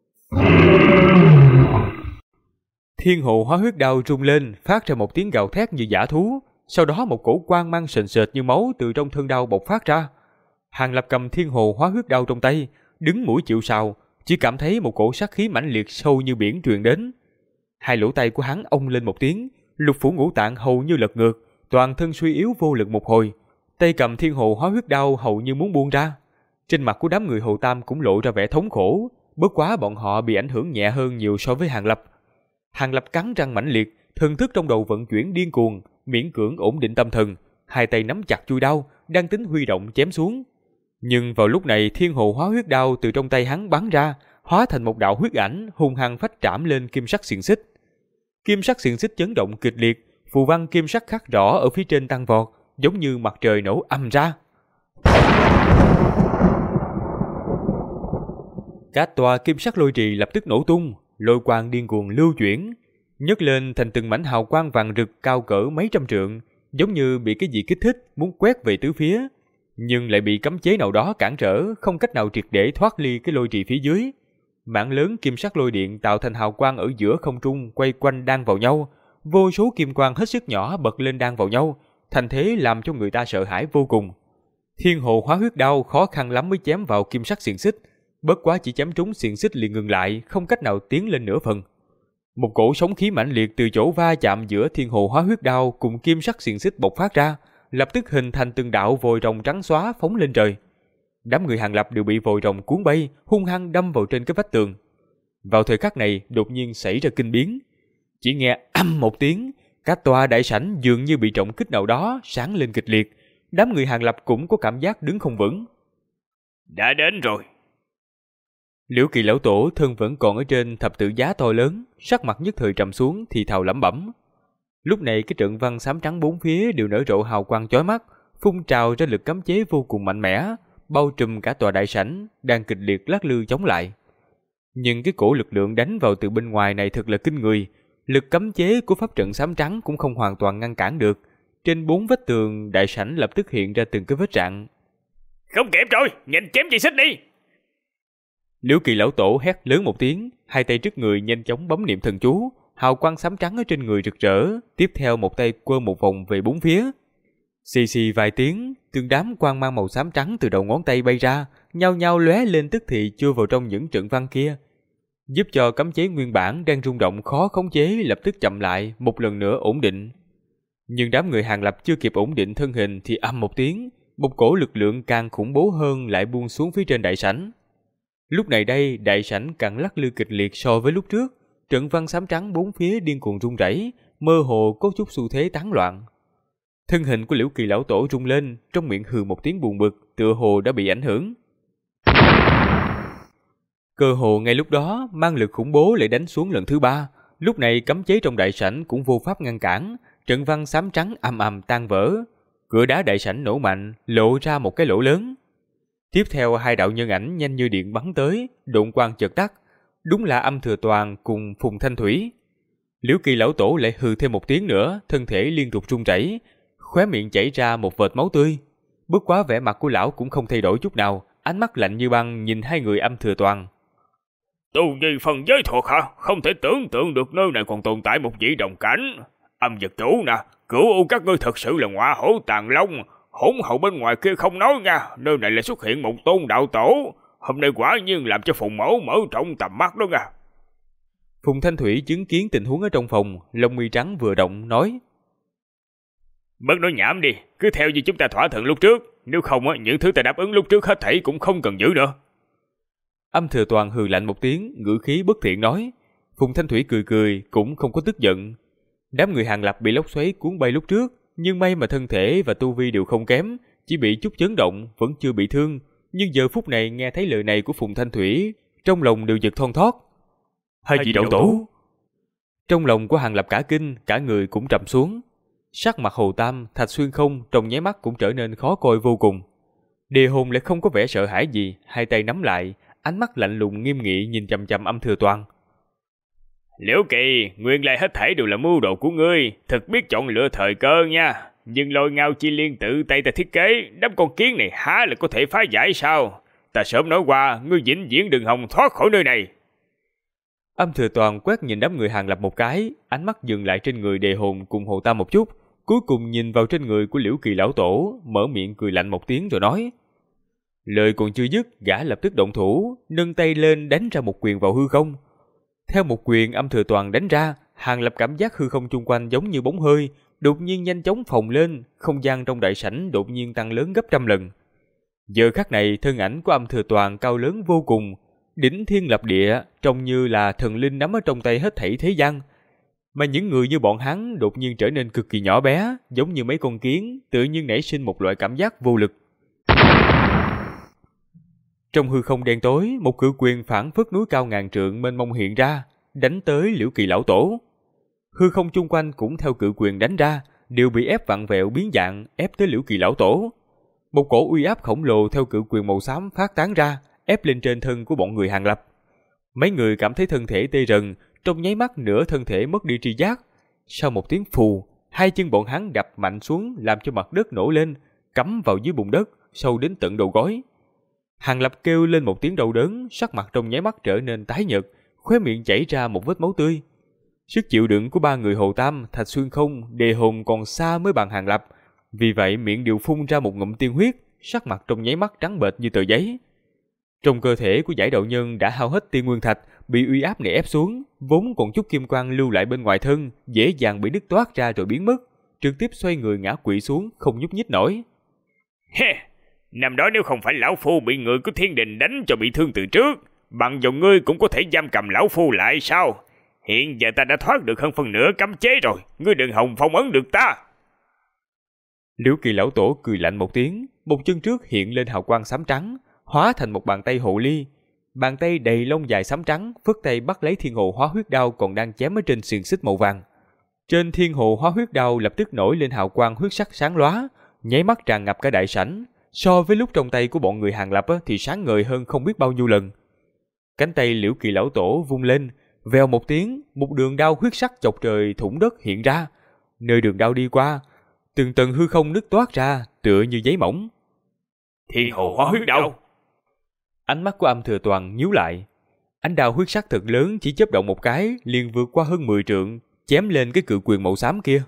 Thiên Hồ Hóa Huyết Đao rung lên, phát ra một tiếng gào thét như dã thú, sau đó một cổ quang mang sền sệt như máu từ trong thân đao bộc phát ra. Hàng Lập cầm Thiên Hồ Hóa Huyết Đao trong tay, đứng mũi chịu sào, chỉ cảm thấy một cổ sát khí mãnh liệt sâu như biển truyền đến. Hai lỗ tay của hắn ông lên một tiếng, lục phủ ngũ tạng hầu như lật ngược, toàn thân suy yếu vô lực một hồi, tay cầm Thiên Hồ Hóa Huyết Đao hầu như muốn buông ra. Trên mặt của đám người Hồ Tam cũng lộ ra vẻ thống khổ, bất quá bọn họ bị ảnh hưởng nhẹ hơn nhiều so với Hàng Lập. Hàng Lập cắn răng mãnh liệt, thần thức trong đầu vận chuyển điên cuồng, miễn cưỡng ổn định tâm thần, hai tay nắm chặt chuôi đao, đang tính huy động chém xuống. Nhưng vào lúc này Thiên Hồ Hóa Huyết Đao từ trong tay hắn bắn ra, hóa thành một đạo huyết ảnh hung hăng phách trảm lên kim sắc xiềng xích. Kim sắc xiềng xích chấn động kịch liệt, phù văn kim sắc khắc rõ ở phía trên tăng vọt, giống như mặt trời nổ ầm ra. Các tòa kim sắc lôi trì lập tức nổ tung, lôi quang điên cuồng lưu chuyển, nhấc lên thành từng mảnh hào quang vàng rực cao cỡ mấy trăm trượng, giống như bị cái gì kích thích muốn quét về tứ phía, nhưng lại bị cấm chế nào đó cản trở, không cách nào triệt để thoát ly cái lôi trì phía dưới. Mảng lớn kim sắc lôi điện tạo thành hào quang ở giữa không trung quay quanh đan vào nhau, vô số kim quang hết sức nhỏ bật lên đan vào nhau, thành thế làm cho người ta sợ hãi vô cùng. Thiên Hồ Hóa Huyết Đao khó khăn lắm mới chém vào kim sắc xiềng xích, bất quá chỉ chém trúng xiềng xích liền ngừng lại, không cách nào tiến lên nửa phần. Một cổ sóng khí mãnh liệt từ chỗ va chạm giữa Thiên Hồ Hóa Huyết Đao cùng kim sắc xiềng xích bộc phát ra, lập tức hình thành từng đạo vòi rồng trắng xóa phóng lên trời. Đám người Hàng Lập đều bị vòi rồng cuốn bay, hung hăng đâm vào trên cái vách tường. Vào thời khắc này, đột nhiên xảy ra kinh biến. Chỉ nghe ầm một tiếng, các tòa đại sảnh dường như bị trọng kích nào đó sáng lên kịch liệt. Đám người Hàng Lập cũng có cảm giác đứng không vững. Đã đến rồi. Liễu Kỳ lão tổ thân vẫn còn ở trên thập tự giá to lớn, sắc mặt nhất thời trầm xuống thì thào lẩm bẩm. Lúc này cái trận văn xám trắng bốn phía đều nở rộ hào quang chói mắt, phun trào ra lực cấm chế vô cùng mạnh mẽ, bao trùm cả tòa đại sảnh đang kịch liệt lắc lư chống lại. Nhưng cái cổ lực lượng đánh vào từ bên ngoài này thật là kinh người, lực cấm chế của pháp trận xám trắng cũng không hoàn toàn ngăn cản được. Trên bốn vách tường đại sảnh lập tức hiện ra từng cái vết rạn. Không kịp rồi, nhanh chém dây xích đi. Liễu Kỳ lão tổ hét lớn một tiếng, hai tay trước người nhanh chóng bấm niệm thần chú, hào quang xám trắng ở trên người rực rỡ, tiếp theo một tay quơ một vòng về bốn phía. Xì xì vài tiếng, từng đám quang mang màu xám trắng từ đầu ngón tay bay ra, nhao nhao lóe lên tức thì chui vào trong những trận văn kia, giúp cho cấm chế nguyên bản đang rung động khó khống chế lập tức chậm lại, một lần nữa ổn định. Nhưng đám người Hàng Lập chưa kịp ổn định thân hình thì ầm một tiếng, một cổ lực lượng càng khủng bố hơn lại buông xuống phía trên đại sảnh. Lúc này đây, đại sảnh càng lắc lư kịch liệt so với lúc trước, trận văn xám trắng bốn phía điên cuồng rung rẩy, mơ hồ có chút xu thế tán loạn. Thân hình của Liễu Kỳ lão tổ rung lên, trong miệng hừ một tiếng buồn bực, tựa hồ đã bị ảnh hưởng. Cơ hồ ngay lúc đó, mang lực khủng bố lại đánh xuống lần thứ ba. Lúc này cấm chế trong đại sảnh cũng vô pháp ngăn cản, trận văn xám trắng ầm ầm tan vỡ, cửa đá đại sảnh nổ mạnh, lộ ra một cái lỗ lớn. Tiếp theo hai đạo nhân ảnh nhanh như điện bắn tới, độn quang chợt tắt, đúng là Âm Thừa Toàn cùng Phùng Thanh Thủy. Liễu Kỳ lão tổ lại hừ thêm một tiếng nữa, thân thể liên tục run rẩy, khóe miệng chảy ra một vệt máu tươi. Bất quá vẻ mặt của lão cũng không thay đổi chút nào, ánh mắt lạnh như băng nhìn hai người Âm Thừa Toàn. Tu vi phần giới thuộc hả? Không thể tưởng tượng được nơi này còn tồn tại một vị đồng cảnh. Âm Dực chủ nè, cửu u các ngươi thật sự là ngọa hổ tàn long. Hỗn hậu bên ngoài kia không nói nha, nơi này lại xuất hiện một tôn đạo tổ. Hôm nay quả nhiên làm cho Phùng mẫu mở rộng tầm mắt đó nha. Phùng Thanh Thủy chứng kiến tình huống ở trong phòng, lông mi trắng vừa động nói: Bớt nói nhảm đi, cứ theo như chúng ta thỏa thuận lúc trước, nếu không những thứ ta đáp ứng lúc trước hết thảy cũng không cần giữ nữa. Âm Thừa Toàn hừ lạnh một tiếng, ngữ khí bất thiện nói. Phùng Thanh Thủy cười cười, cũng không có tức giận. Đám người Hàng Lập bị lốc xoáy cuốn bay lúc trước, nhưng may mà thân thể và tu vi đều không kém, chỉ bị chút chấn động, vẫn chưa bị thương. Nhưng giờ phút này nghe thấy lời này của Phùng Thanh Thủy, trong lòng đều giật thon thót. Hai vị đạo tổ! Trong lòng của Hàng Lập cả kinh, cả người cũng trầm xuống. Sắc mặt Hồ Tam, Thạch Xuyên Không trong nháy mắt cũng trở nên khó coi vô cùng. Đề Hồn lại không có vẻ sợ hãi gì, hai tay nắm lại, ánh mắt lạnh lùng nghiêm nghị nhìn chằm chằm Âm Thừa Toàn. Liễu Kỳ, nguyên lai hết thảy đều là mưu đồ của ngươi, thật biết chọn lựa thời cơ nha. Nhưng Lôi Ngao Chi Liên tự tay ta thiết kế, đám con kiến này há là có thể phá giải sao? Ta sớm nói qua, ngươi vĩnh viễn đừng hòng thoát khỏi nơi này. Âm Thừa Toàn quét nhìn đám người Hàng Lập một cái, ánh mắt dừng lại trên người Đề Hồn cùng Hồ Tam một chút, cuối cùng nhìn vào trên người của Liễu Kỳ lão tổ, mở miệng cười lạnh một tiếng rồi nói. Lời còn chưa dứt, gã lập tức động thủ, nâng tay lên đánh ra một quyền vào hư không. Theo một quyền Âm Thừa Toàn đánh ra, Hàng Lập cảm giác hư không chung quanh giống như bóng hơi, đột nhiên nhanh chóng phồng lên, không gian trong đại sảnh đột nhiên tăng lớn gấp trăm lần. Giờ khắc này, thân ảnh của Âm Thừa Toàn cao lớn vô cùng, đỉnh thiên lập địa, trông như là thần linh nắm ở trong tay hết thảy thế gian. Mà những người như bọn hắn đột nhiên trở nên cực kỳ nhỏ bé, giống như mấy con kiến, tự nhiên nảy sinh một loại cảm giác vô lực. Trong hư không đen tối, một cự quyền phảng phất núi cao ngàn trượng mênh mông hiện ra, đánh tới Liễu Kỳ lão tổ. Hư không chung quanh cũng theo cự quyền đánh ra, đều bị ép vặn vẹo biến dạng, ép tới Liễu Kỳ lão tổ. Một cổ uy áp khổng lồ theo cự quyền màu xám phát tán ra, ép lên trên thân của bọn người Hàng Lập. Mấy người cảm thấy thân thể tê rần, trong nháy mắt nửa thân thể mất đi tri giác. Sau một tiếng phù, hai chân bọn hắn đập mạnh xuống làm cho mặt đất nổ lên, cắm vào dưới bùn đất, sâu đến tận đầu gối. Hàng Lập kêu lên một tiếng đau đớn, sắc mặt trong nháy mắt trở nên tái nhợt, khóe miệng chảy ra một vết máu tươi. Sức chịu đựng của ba người Hồ Tam, Thạch Xuyên Không, Đề Hồn còn xa mới bằng Hàng Lập, vì vậy miệng đều phun ra một ngụm tiên huyết, sắc mặt trong nháy mắt trắng bệch như tờ giấy. Trong cơ thể của Giải đạo nhân đã hao hết tiên nguyên thạch, bị uy áp này ép xuống, vốn còn chút kim quang lưu lại bên ngoài thân, dễ dàng bị đứt toát ra rồi biến mất, trực tiếp xoay người ngã quỵ xuống, không nhúc nhích nổi. He, năm đó nếu không phải lão phu bị người của thiên đình đánh cho bị thương từ trước, bằng dòng ngươi cũng có thể giam cầm lão phu lại sao? Hiện giờ ta đã thoát được hơn phần nửa cấm chế rồi, ngươi đừng hòng phong ấn được ta. Liễu Kỳ lão tổ cười lạnh một tiếng, một chân trước hiện lên hào quang xám trắng, hóa thành một bàn tay hộ ly. Bàn tay đầy lông dài xám trắng, phất tay bắt lấy thiên hồ hóa huyết đao còn đang chém ở trên xiềng xích màu vàng. Trên thiên hồ hóa huyết đao lập tức nổi lên hào quang huyết sắc sáng lóa, nháy mắt tràn ngập cả đại sảnh. So với lúc trong tay của bọn người Hàng Lập thì sáng ngời hơn không biết bao nhiêu lần. Cánh tay Liễu Kỳ lão tổ vung lên, vèo một tiếng, một đường đao huyết sắc chọc trời thủng đất hiện ra. Nơi đường đao đi qua, từng tầng hư không nứt toát ra, tựa như giấy mỏng. Thiên hồ hóa huyết đao. Ánh mắt của Âm Thừa Toàn nhíu lại. Ánh đao huyết sắc thật lớn chỉ chớp động một cái, liền vượt qua hơn 10 trượng, chém lên cái cự quyền màu xám kia.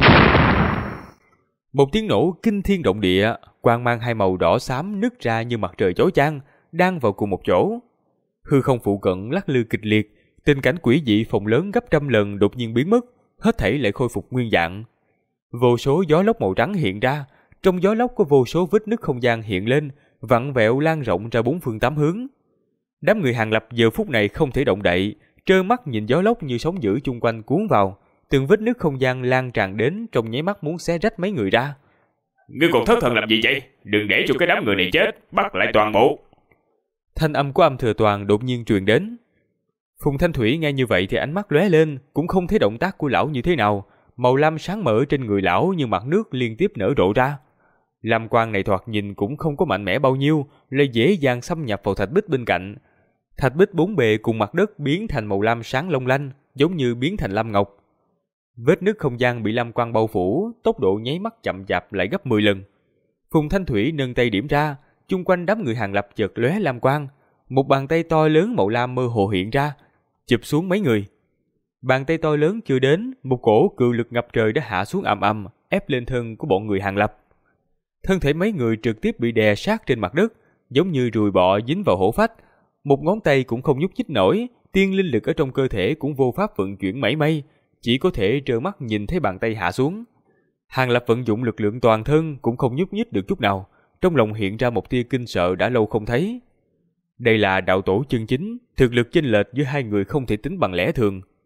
Một tiếng nổ kinh thiên động địa, quang mang hai màu đỏ xám nứt ra như mặt trời chói chang, đang vào cùng một chỗ. Hư không phụ cận lắc lư kịch liệt, tình cảnh quỷ dị phồng lớn gấp trăm lần đột nhiên biến mất, hết thảy lại khôi phục nguyên dạng. Vô số gió lốc màu trắng hiện ra, trong gió lốc có vô số vết nứt không gian hiện lên, vặn vẹo lan rộng ra bốn phương tám hướng. Đám người Hàng Lập giờ phút này không thể động đậy, trơ mắt nhìn gió lốc như sóng dữ chung quanh cuốn vào, từng vết nứt không gian lan tràn đến trong nháy mắt muốn xé rách mấy người ra. Ngươi còn thất thần làm gì vậy? Đừng để cho cái đám người này chết, bắt lại toàn bộ. Thanh âm của Âm Thừa Toàn đột nhiên truyền đến. Phùng Thanh Thủy nghe như vậy thì ánh mắt lóe lên, cũng không thấy động tác của lão như thế nào, màu lam sáng mở trên người lão như mặt nước liên tiếp nở rộ ra. Lam quang này thoạt nhìn cũng không có mạnh mẽ bao nhiêu, lại dễ dàng xâm nhập vào thạch bích bên cạnh. Thạch bích bốn bề cùng mặt đất biến thành màu lam sáng long lanh, giống như biến thành lam ngọc. Vết nứt không gian bị lam quang bao phủ, tốc độ nháy mắt chậm chạp lại gấp 10 lần. Phùng Thanh Thủy nâng tay điểm ra, chung quanh đám người Hàng Lập chợt lóe lam quang, một bàn tay to lớn màu lam mơ hồ hiện ra, chụp xuống mấy người. Bàn tay to lớn chưa đến, một cổ cự lực ngập trời đã hạ xuống ầm ầm, ép lên thân của bọn người Hàng Lập. Thân thể mấy người trực tiếp bị đè sát trên mặt đất, giống như ruồi bọ dính vào hổ phách, một ngón tay cũng không nhúc nhích nổi, tiên linh lực ở trong cơ thể cũng vô pháp vận chuyển mảy may, chỉ có thể trơ mắt nhìn thấy bàn tay hạ xuống. Hàng Lập vận dụng lực lượng toàn thân cũng không nhúc nhích được chút nào, trong lòng hiện ra một tia kinh sợ đã lâu không thấy. Đây là đạo tổ chân chính, thực lực chênh lệch giữa hai người không thể tính bằng lẽ thường.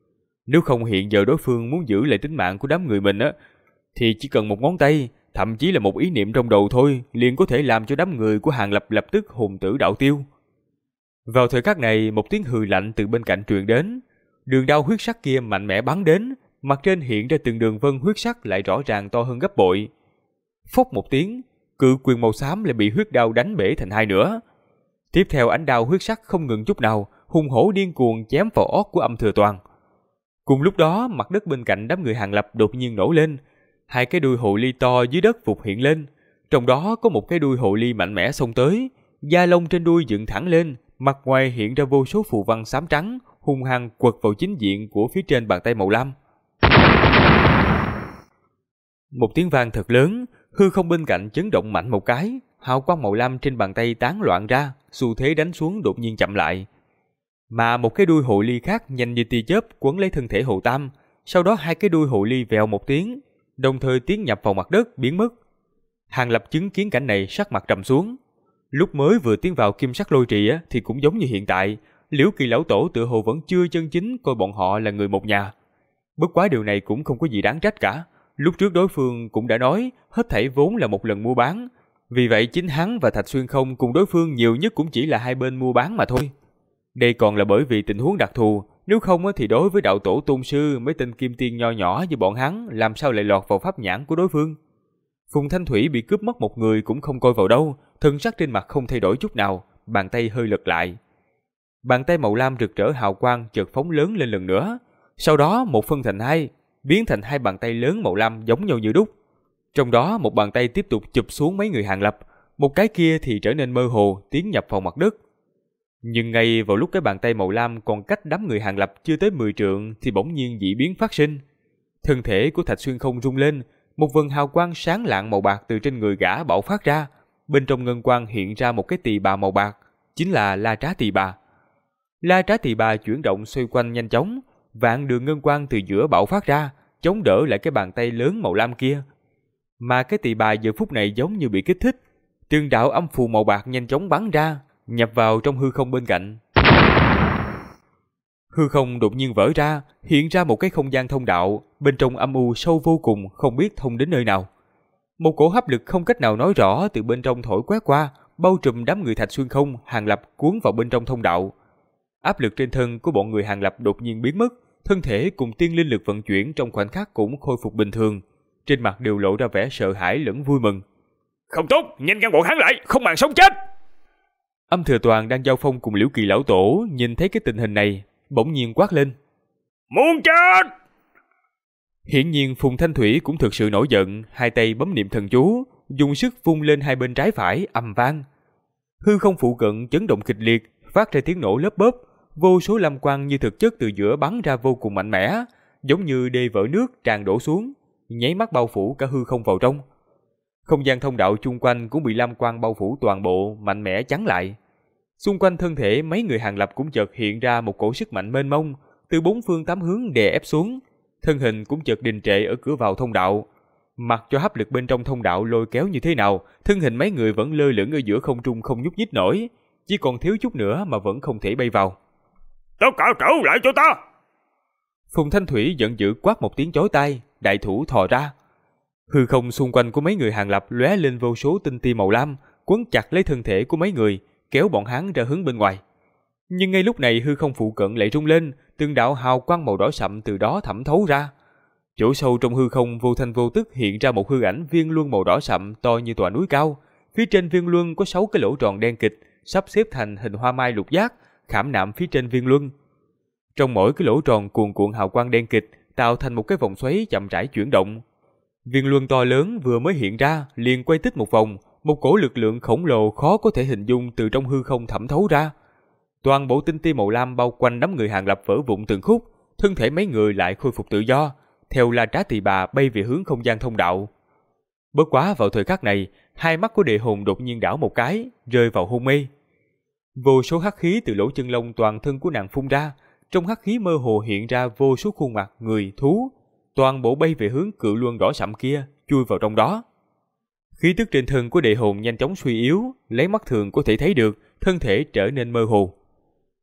Nếu không hiện giờ đối phương muốn giữ lại tính mạng của đám người mình á, thì chỉ cần một ngón tay, thậm chí là một ý niệm trong đầu thôi, liền có thể làm cho đám người của Hàng Lập lập tức hồn tử đạo tiêu. Vào thời khắc này, một tiếng hừ lạnh từ bên cạnh truyền đến. Đường đao huyết sắc kia mạnh mẽ bắn đến, mặt trên hiện ra từng đường vân huyết sắc lại rõ ràng to hơn gấp bội. Phốc một tiếng, cự quyền màu xám lại bị huyết đao đánh bể thành hai nửa. Tiếp theo ánh đao huyết sắc không ngừng chút nào, hùng hổ điên cuồng chém vào óc của Âm Thừa Toàn. Cùng lúc đó, mặt đất bên cạnh đám người Hàng Lập đột nhiên nổ lên, hai cái đuôi hồ ly to dưới đất vụt hiện lên, trong đó có một cái đuôi hồ ly mạnh mẽ xông tới, da lông trên đuôi dựng thẳng lên, mặt ngoài hiện ra vô số phù văn xám trắng, hung hăng quật vào chính diện của phía trên bàn tay màu lam. Một tiếng vang thật lớn, hư không bên cạnh chấn động mạnh một cái, hào quang màu lam trên bàn tay tán loạn ra, xu thế đánh xuống đột nhiên chậm lại. Mà một cái đuôi hồ ly khác nhanh như tia chớp quấn lấy thân thể Hồ Tam, sau đó hai cái đuôi hồ ly vèo một tiếng, đồng thời tiến nhập vào mặt đất biến mất. Hàng Lập chứng kiến cảnh này sắc mặt trầm xuống. Lúc mới vừa tiến vào kim sắc lôi trì thì cũng giống như hiện tại, Liễu Kỳ lão tổ tựa hồ vẫn chưa chân chính coi bọn họ là người một nhà. Bất quá điều này cũng không có gì đáng trách cả. Lúc trước đối phương cũng đã nói hết thảy vốn là một lần mua bán, vì vậy chính hắn và Thạch Xuyên Không cùng đối phương nhiều nhất cũng chỉ là hai bên mua bán mà thôi. Đây còn là bởi vì tình huống đặc thù, nếu không thì đối với đạo tổ tôn sư mấy tên kim tiên nho nhỏ như bọn hắn làm sao lại lọt vào pháp nhãn của đối phương. Phùng Thanh Thủy bị cướp mất một người cũng không coi vào đâu, thân sắc trên mặt không thay đổi chút nào, bàn tay hơi lật lại. Bàn tay màu lam rực rỡ hào quang chợt phóng lớn lên lần nữa, sau đó một phân thành hai, biến thành hai bàn tay lớn màu lam giống nhau như đúc. Trong đó một bàn tay tiếp tục chụp xuống mấy người Hàng Lập, một cái kia thì trở nên mơ hồ tiến nhập vào mặt đất. Nhưng ngay vào lúc cái bàn tay màu lam còn cách đám người Hàng Lập chưa tới 10 trượng thì bỗng nhiên dị biến phát sinh. Thân thể của Thạch Xuyên Không rung lên, một vầng hào quang sáng lạng màu bạc từ trên người gã bạo phát ra, bên trong ngân quang hiện ra một cái tỳ bà màu bạc, chính là La Trá Tỳ Bà. La Trá Tỳ Bà chuyển động xoay quanh nhanh chóng, vạn đường ngân quang từ giữa bạo phát ra, chống đỡ lại cái bàn tay lớn màu lam kia. Mà cái tỳ bà giờ phút này giống như bị kích thích, từng đạo âm phù màu bạc nhanh chóng bắn ra, nhập vào trong hư không bên cạnh. Hư không đột nhiên vỡ ra, hiện ra một cái không gian thông đạo, bên trong âm u sâu vô cùng, không biết thông đến nơi nào. Một cổ hấp lực không cách nào nói rõ từ bên trong thổi quét qua, bao trùm đám người Thạch Xuyên Không, Hàng Lập cuốn vào bên trong thông đạo. Áp lực trên thân của bọn người Hàng Lập đột nhiên biến mất, thân thể cùng tiên linh lực vận chuyển trong khoảnh khắc cũng khôi phục bình thường, trên mặt đều lộ ra vẻ sợ hãi lẫn vui mừng. Không tốt, nhanh ngăn bọn hắn lại, không màng sống chết. Âm Thừa Toàn đang giao phong cùng Liễu Kỳ lão tổ, nhìn thấy cái tình hình này, bỗng nhiên quát lên: Muốn chết! Hiển nhiên Phùng Thanh Thủy cũng thực sự nổi giận, hai tay bấm niệm thần chú, dùng sức vung lên hai bên trái phải ầm vang. Hư không phụ cận chấn động kịch liệt, phát ra tiếng nổ lớp bớp, vô số lam quang như thực chất từ giữa bắn ra vô cùng mạnh mẽ, giống như đê vỡ nước tràn đổ xuống, nháy mắt bao phủ cả hư không vào trong. Không gian thông đạo chung quanh cũng bị lam quang bao phủ toàn bộ, mạnh mẽ chắn lại. Xung quanh thân thể mấy người Hàng Lập cũng chợt hiện ra một cổ sức mạnh mênh mông, từ bốn phương tám hướng đè ép xuống, thân hình cũng chợt đình trệ ở cửa vào thông đạo. Mặc cho hấp lực bên trong thông đạo lôi kéo như thế nào, thân hình mấy người vẫn lơ lửng ở giữa không trung không nhúc nhích nổi, chỉ còn thiếu chút nữa mà vẫn không thể bay vào. Tất cả trở lại cho ta! Phùng Thanh Thủy giận dữ quát một tiếng chói tai, đại thủ thò ra. Hư không xung quanh của mấy người Hàng Lập lóe lên vô số tinh ti màu lam, quấn chặt lấy thân thể của mấy người, kéo bọn hắn ra hướng bên ngoài. Nhưng ngay lúc này hư không phụ cận lại rung lên, từng đạo hào quang màu đỏ sậm từ đó thẩm thấu ra. Chỗ sâu trong hư không vô thanh vô tức hiện ra một hư ảnh viên luân màu đỏ sậm to như tòa núi cao. Phía trên viên luân có 6 cái lỗ tròn đen kịch, sắp xếp thành hình hoa mai lục giác, khảm nạm phía trên viên luân. Trong mỗi cái lỗ tròn cuồn cuộn hào quang đen kịch, tạo thành một cái vòng xoáy chậm rãi chuyển động. Viên luân to lớn vừa mới hiện ra, liền quay tích một vòng, một cổ lực lượng khổng lồ khó có thể hình dung từ trong hư không thẩm thấu ra. Toàn bộ tinh ti màu lam bao quanh đám người Hàng Lập vỡ vụn từng khúc, thân thể mấy người lại khôi phục tự do, theo La Trá Tỳ Bà bay về hướng không gian thông đạo. Bất quá vào thời khắc này, hai mắt của Địa Hồn đột nhiên đảo một cái, rơi vào hôn mê. Vô số hắc khí từ lỗ chân lông toàn thân của nàng phun ra, trong hắc khí mơ hồ hiện ra vô số khuôn mặt người, thú, toàn bộ bay về hướng cự luân đỏ sậm kia, chui vào trong đó. Khí tức trên thân của Địa Hồn nhanh chóng suy yếu, lấy mắt thường có thể thấy được, thân thể trở nên mơ hồ.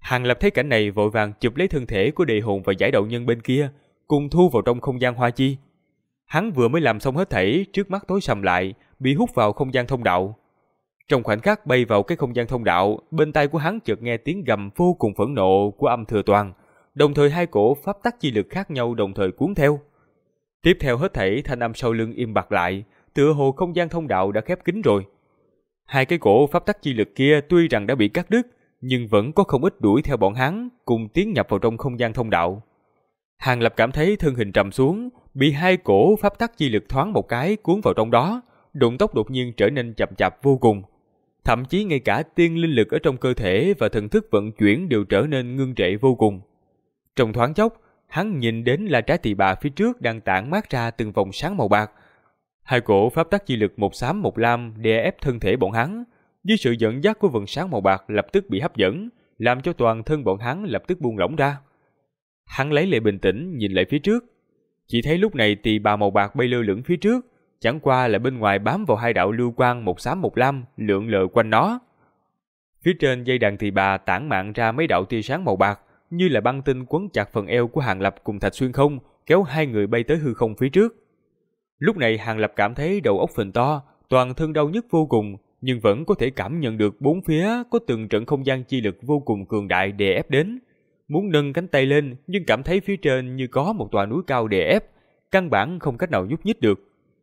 Hàng Lập thấy cảnh này vội vàng chụp lấy thân thể của Địa Hồn và Giải Đậu Nhân bên kia, cùng thu vào trong không gian hoa chi. Hắn vừa mới làm xong hết thảy, trước mắt tối sầm lại, bị hút vào không gian thông đạo. Trong khoảnh khắc bay vào cái không gian thông đạo, bên tai của hắn chợt nghe tiếng gầm vô cùng phẫn nộ của Âm Thừa Toàn, đồng thời hai cổ pháp tắc chi lực khác nhau đồng thời cuốn theo. Tiếp theo hết thảy thanh âm sau lưng im bặt lại, tựa hồ không gian thông đạo đã khép kín rồi. Hai cái cổ pháp tắc chi lực kia tuy rằng đã bị cắt đứt, nhưng vẫn có không ít đuổi theo bọn hắn, cùng tiến nhập vào trong không gian thông đạo. Hàng Lập cảm thấy thân hình trầm xuống, bị hai cổ pháp tắc chi lực thoáng một cái cuốn vào trong đó, động tốc đột nhiên trở nên chậm chạp vô cùng. Thậm chí ngay cả tiên linh lực ở trong cơ thể và thần thức vận chuyển đều trở nên ngưng trệ vô cùng. Trong thoáng chốc, hắn nhìn đến là trái tỳ bà phía trước đang tản mát ra từng vòng sáng màu bạc. Hai cổ pháp tắc chi lực một xám một lam đè ép thân thể bọn hắn, dưới sự dẫn dắt của vầng sáng màu bạc lập tức bị hấp dẫn, làm cho toàn thân bọn hắn lập tức buông lỏng ra. Hắn lấy lại bình tĩnh nhìn lại phía trước, chỉ thấy lúc này tỳ bà màu bạc bay lơ lửng phía trước, chẳng qua là bên ngoài bám vào hai đạo lưu quang một xám một lam lượn lờ quanh nó. Phía trên dây đàn tỳ bà tản mạn ra mấy đạo tia sáng màu bạc, như là băng tinh quấn chặt phần eo của Hàng Lập cùng Thạch Xuyên Không, kéo hai người bay tới hư không phía trước. Lúc này Hàng Lập cảm thấy đầu óc phình to, toàn thân đau nhức vô cùng, nhưng vẫn có thể cảm nhận được bốn phía có từng trận không gian chi lực vô cùng cường đại đè ép đến. Muốn nâng cánh tay lên, nhưng cảm thấy phía trên như có một tòa núi cao đè ép, căn bản không cách nào nhúc nhích được.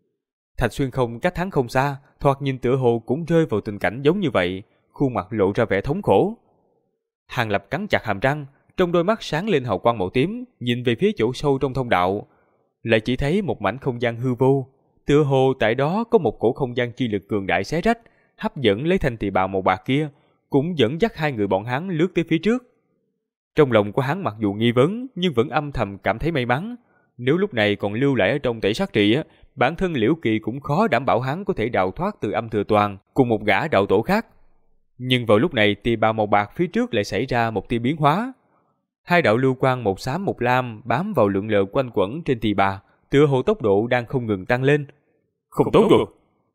Thạch Xuyên Không cách hắn không xa, thoạt nhìn tựa hồ cũng rơi vào tình cảnh giống như vậy, khuôn mặt lộ ra vẻ thống khổ. Hàng Lập cắn chặt hàm răng, trong đôi mắt sáng lên hào quang màu tím, nhìn về phía chỗ sâu trong thông đạo, lại chỉ thấy một mảnh không gian hư vô, tựa hồ tại đó có một cổ không gian chi lực cường đại xé rách, hấp dẫn lấy thanh tỳ bà màu bạc kia, cũng dẫn dắt hai người bọn hắn lướt tới phía trước. Trong lòng của hắn mặc dù nghi vấn, nhưng vẫn âm thầm cảm thấy may mắn. Nếu lúc này còn lưu lại ở trong tẩy sát trì á, bản thân Liễu Kỳ cũng khó đảm bảo hắn có thể đào thoát từ Âm Thừa Toàn cùng một gã đạo tổ khác. Nhưng vào lúc này tỳ bà màu bạc phía trước lại xảy ra một tia biến hóa. Hai đạo lưu quang một xám một lam bám vào lượn lờ quanh quẩn trên tỳ bà, tựa hồ tốc độ đang không ngừng tăng lên. Không tốt rồi.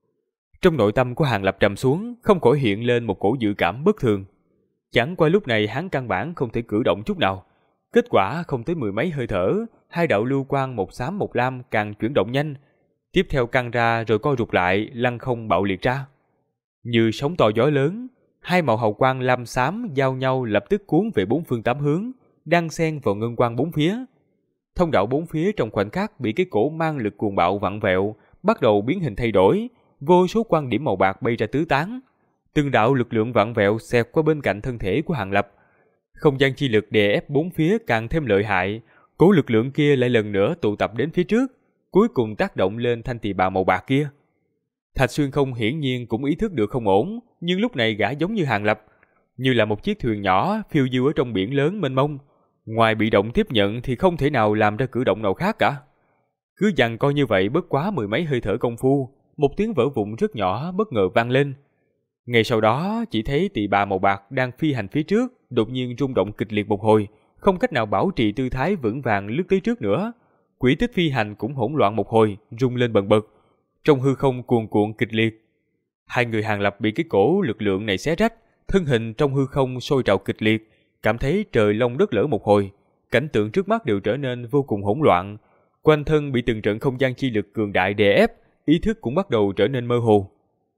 Trong nội tâm của Hàng Lập trầm xuống, không khỏi hiện lên một cổ dự cảm bất thường. Chẳng qua lúc này hắn căn bản không thể cử động chút nào. Kết quả không tới mười mấy hơi thở, hai đạo lưu quang một xám một lam càng chuyển động nhanh, tiếp theo căng ra rồi co rụt lại, lăng không bạo liệt ra. Như sóng to gió lớn, hai màu hào quang lam xám giao nhau lập tức cuốn về bốn phương tám hướng, đang xen vào ngân quang bốn phía. Thông đạo bốn phía trong khoảnh khắc bị cái cổ mang lực cuồng bạo vặn vẹo, bắt đầu biến hình thay đổi, vô số quang điểm màu bạc bay ra tứ tán. Từng đạo lực lượng vặn vẹo xẹt qua bên cạnh thân thể của Hàng Lập. Không gian chi lực đè ép bốn phía càng thêm lợi hại, cố lực lượng kia lại lần nữa tụ tập đến phía trước, cuối cùng tác động lên thanh tỳ bà màu bạc kia. Thạch Xuyên Không hiển nhiên cũng ý thức được không ổn, nhưng lúc này gã giống như Hàng Lập, như là một chiếc thuyền nhỏ phiêu diêu ở trong biển lớn mênh mông, ngoài bị động tiếp nhận thì không thể nào làm ra cử động nào khác cả. Cứ giằng coi như vậy bất quá mười mấy hơi thở công phu, một tiếng vỡ vụn rất nhỏ bất ngờ vang lên. Ngay sau đó chỉ thấy tỳ bà màu bạc đang phi hành phía trước, đột nhiên rung động kịch liệt một hồi, không cách nào bảo trì tư thái vững vàng lướt tới trước nữa. Quỹ tích phi hành cũng hỗn loạn một hồi, rung lên bần bật, trong hư không cuồn cuộn kịch liệt. Hai người Hàng Lập bị cái cổ lực lượng này xé rách, thân hình trong hư không sôi trào kịch liệt, cảm thấy trời long đất lở một hồi, cảnh tượng trước mắt đều trở nên vô cùng hỗn loạn, quanh thân bị từng trận không gian chi lực cường đại đè ép, ý thức cũng bắt đầu trở nên mơ hồ.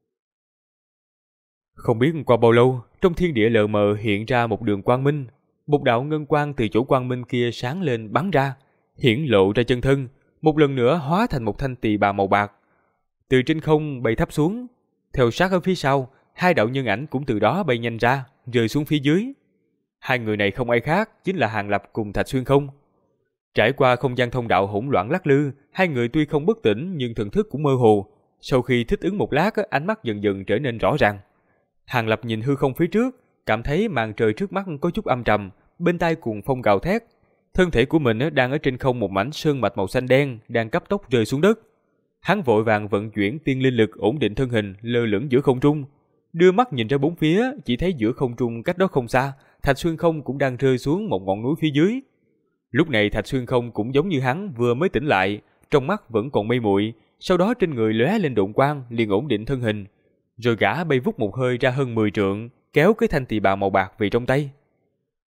Không biết qua bao lâu, trong thiên địa lờ mờ hiện ra một đường quang minh, một đạo ngân quang từ chỗ quang minh kia sáng lên bắn ra, hiển lộ ra chân thân, một lần nữa hóa thành một thanh tỳ bà màu bạc, từ trên không bay thấp xuống. Theo sát ở phía sau, hai đạo nhân ảnh cũng từ đó bay nhanh ra, rơi xuống phía dưới. Hai người này không ai khác chính là Hàng Lập cùng Thạch Xuyên Không. Trải qua không gian thông đạo hỗn loạn lắc lư, hai người tuy không bất tỉnh nhưng thần thức cũng mơ hồ. Sau khi thích ứng một lát, ánh mắt dần dần trở nên rõ ràng. Hàng Lập nhìn hư không phía trước, cảm thấy màn trời trước mắt có chút âm trầm, bên tai cuồng phong gào thét. Thân thể của mình đang ở trên không một mảnh sơn mạch màu xanh đen đang cấp tốc rơi xuống đất. Hắn vội vàng vận chuyển tiên linh lực ổn định thân hình lơ lửng giữa không trung, đưa mắt nhìn ra bốn phía, chỉ thấy giữa không trung cách đó không xa, Thạch Xuyên Không cũng đang rơi xuống một ngọn núi phía dưới. Lúc này Thạch Xuyên Không cũng giống như hắn vừa mới tỉnh lại, trong mắt vẫn còn mây muội, sau đó trên người lóe lên độn quang, liền ổn định thân hình, rồi gã bay vút một hơi ra hơn 10 trượng, kéo cái thanh tỳ bà màu bạc về trong tay.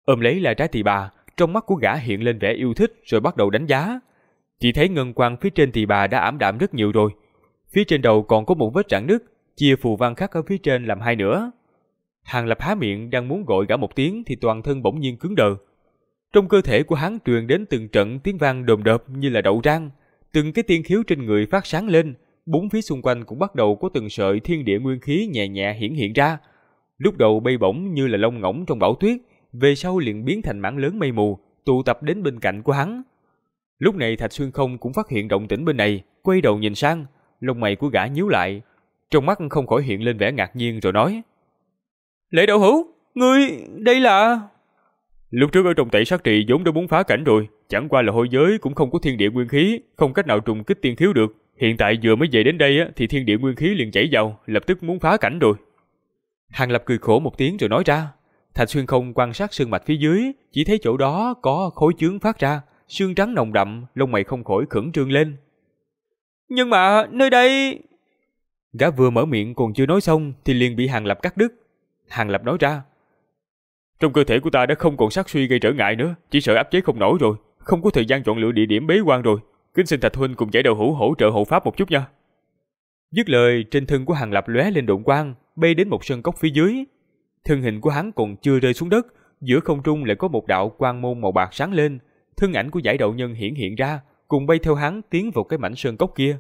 Ôm lấy là trái tỳ bà, trong mắt của gã hiện lên vẻ yêu thích rồi bắt đầu đánh giá. Chỉ thấy ngân quang phía trên tỳ bà đã ảm đạm rất nhiều rồi. Phía trên đầu còn có một vết rạn nứt, chia phù văn khắc ở phía trên làm hai nửa. Hàng Lập há miệng đang muốn gọi gã một tiếng thì toàn thân bỗng nhiên cứng đờ. Trong cơ thể của hắn truyền đến từng trận tiếng vang đồm đợp như là đậu rang, từng cái tiên khiếu trên người phát sáng lên, bốn phía xung quanh cũng bắt đầu có từng sợi thiên địa nguyên khí nhẹ nhẹ hiển hiện ra. Lúc đầu bay bổng như là lông ngỗng trong bão tuyết, về sau liền biến thành mảng lớn mây mù, tụ tập đến bên cạnh của hắn. Lúc này Thạch Xuyên Không cũng phát hiện động tĩnh bên này, quay đầu nhìn sang, lông mày của gã nhíu lại, trong mắt không khỏi hiện lên vẻ ngạc nhiên rồi nói: Lệ Đạo Hữu, ngươi, đây là... Lúc trước ở trong Tẩy Sát Trì vốn đã muốn phá cảnh rồi, chẳng qua là hôi giới cũng không có thiên địa nguyên khí, không cách nào trùng kích tiên khiếu được. Hiện tại vừa mới về đến đây thì thiên địa nguyên khí liền chảy vào, lập tức muốn phá cảnh rồi. Hàng Lập cười khổ một tiếng rồi nói ra. Thạch Xuyên Không quan sát sơn mạch phía dưới, chỉ thấy chỗ đó có khối chướng phát ra, xương trắng nồng đậm, lông mày không khỏi khẩn trương lên. Nhưng mà nơi đây... Gã vừa mở miệng còn chưa nói xong thì liền bị Hàng Lập cắt đứt. Hàng Lập nói ra: Trong cơ thể của ta đã không còn sát suy gây trở ngại nữa, chỉ sợ áp chế không nổi rồi, không có thời gian chọn lựa địa điểm bế quan rồi. Kính xin Thạch huynh cùng Giải Đạo Hữu hỗ trợ hộ pháp một chút nha. Dứt lời, trên thân của Hàng Lập lóe lên độn quang, bay đến một sơn cốc phía dưới. Thân hình của hắn còn chưa rơi xuống đất, giữa không trung lại có một đạo quang môn màu bạc sáng lên, thân ảnh của Giải Đạo Nhân hiển hiện ra, cùng bay theo hắn tiến vào cái mảnh sơn cốc kia.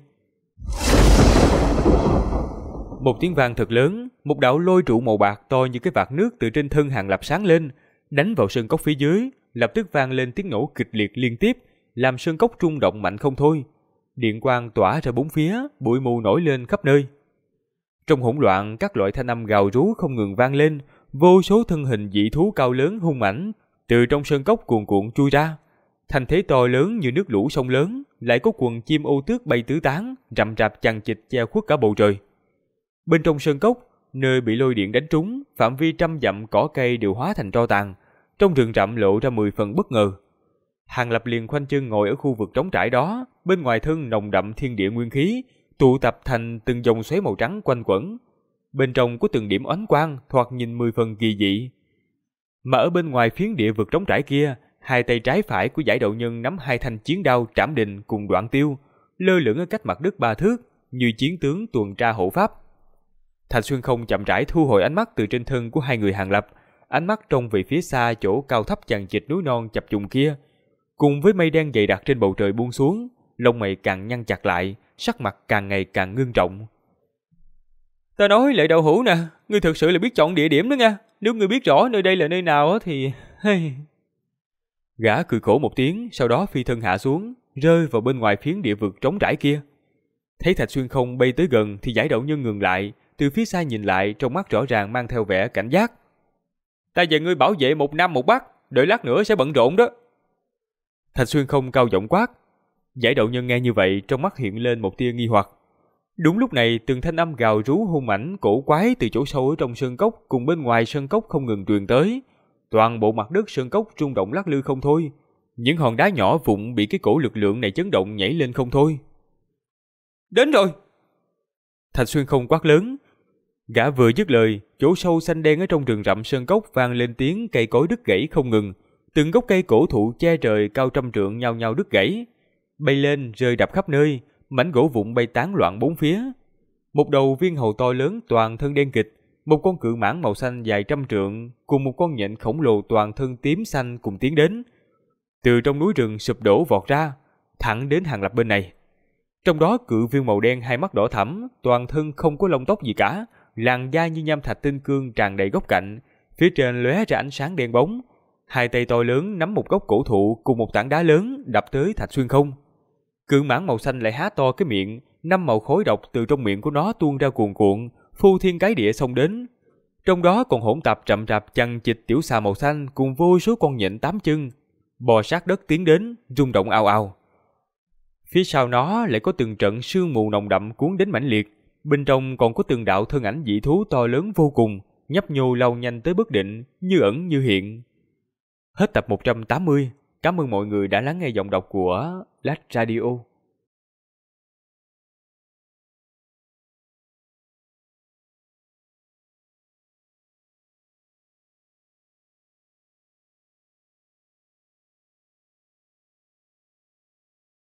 Một tiếng vang thật lớn, một đạo lôi trụ màu bạc to như cái vạt nước từ trên thân Hàng Lập sáng lên, đánh vào sơn cốc phía dưới, lập tức vang lên tiếng nổ kịch liệt liên tiếp, làm sơn cốc rung động mạnh không thôi. Điện quang tỏa ra bốn phía, bụi mù nổi lên khắp nơi. Trong hỗn loạn, các loại thanh âm gào rú không ngừng vang lên, vô số thân hình dị thú cao lớn hung mãnh từ trong sơn cốc cuồn cuộn chui ra. Thành thế to lớn như nước lũ sông lớn, lại có quần chim ô tước bay tứ tán, rậm rạp chằng chịt che khuất cả bầu trời. Bên trong sơn cốc, nơi bị lôi điện đánh trúng, phạm vi trăm dặm cỏ cây đều hóa thành tro tàn, trong rừng rậm lộ ra 10 phần bất ngờ. Hàng Lập liền khoanh chân ngồi ở khu vực trống trải đó, bên ngoài thân nồng đậm thiên địa nguyên khí, tụ tập thành từng dòng xoáy màu trắng quanh quẩn. Bên trong có từng điểm ánh quang, thoạt nhìn 10 phần kỳ dị. Mà ở bên ngoài phiến địa vực trống trải kia, hai tay trái phải của Giải Đạo Nhân nắm hai thanh chiến đao Trảm Đình cùng Đoạn Tiêu, lơ lửng ở cách mặt đất 3 thước, như chiến tướng tuần tra hộ pháp. Thạch Xuyên Không chậm rãi thu hồi ánh mắt từ trên thân của hai người Hàng Lập, ánh mắt trông về phía xa chỗ cao thấp chằng chịt núi non chập trùng kia, cùng với mây đen dày đặc trên bầu trời buông xuống, lông mày càng nhăn chặt lại, sắc mặt càng ngày càng ngưng trọng. Ta nói Lệ Đạo Hữu nè, ngươi thực sự là biết chọn địa điểm đó nha. Nếu ngươi biết rõ nơi đây là nơi nào thì... Gã cười khổ một tiếng, sau đó phi thân hạ xuống, rơi vào bên ngoài phiến địa vực trống trải kia. Thấy Thạch Xuyên Không bay tới gần thì Giải Đạo Nhân ngừng lại, từ phía xa nhìn lại, trong mắt rõ ràng mang theo vẻ cảnh giác. Ta và ngươi bảo vệ một nam một bắc, đợi lát nữa sẽ bận rộn đó. Thạch Xuyên Không cao giọng quát. Giải Đạo Nhân nghe như vậy, trong mắt hiện lên một tia nghi hoặc. Đúng lúc này, từng thanh âm gào rú hung mãnh cổ quái từ chỗ sâu ở trong sơn cốc cùng bên ngoài sơn cốc không ngừng truyền tới. Toàn bộ mặt đất sơn cốc rung động lắc lư không thôi. Những hòn đá nhỏ vụn bị cái cổ lực lượng này chấn động nhảy lên không thôi. Đến rồi! Thạch Xuyên Không quát lớn. Gã vừa dứt lời, chỗ sâu xanh đen ở trong rừng rậm sơn cốc vang lên tiếng cây cối đứt gãy không ngừng. Từng gốc cây cổ thụ che trời cao trăm trượng nhao nhao đứt gãy, bay lên rơi đập khắp nơi, mảnh gỗ vụn bay tán loạn bốn phía. Một đầu viên hầu to lớn toàn thân đen kịt, một con cự mãng màu xanh dài trăm trượng cùng một con nhện khổng lồ toàn thân tím xanh cùng tiến đến. Từ trong núi rừng sụp đổ vọt ra, thẳng đến Hàng Lập bên này. Trong đó cự viên màu đen hai mắt đỏ thẫm, toàn thân không có lông tóc gì cả, làn da như nham thạch tinh cương tràn đầy góc cạnh, phía trên lóe ra ánh sáng đen bóng. Hai tay to lớn nắm một gốc cổ thụ cùng một tảng đá lớn đập tới Thạch Xuyên Không. Cự mãng màu xanh lại há to cái miệng, 5 màu khói độc từ trong miệng của nó tuôn ra cuồn cuộn, phu thiên cái địa xông đến. Trong đó còn hỗn tạp rậm rạp chằng chịt tiểu xà màu xanh cùng vô số con nhện 8 chân, bò sát đất tiến đến, rung động ào ào. Phía sau nó lại có từng trận sương mù nồng đậm cuốn đến mãnh liệt, bên trong còn có từng đạo thân ảnh dị thú to lớn vô cùng, nhấp nhô lao nhanh tới bất định, như ẩn như hiện. Hết tập 180. Cảm ơn mọi người đã lắng nghe giọng đọc của Lách Radio.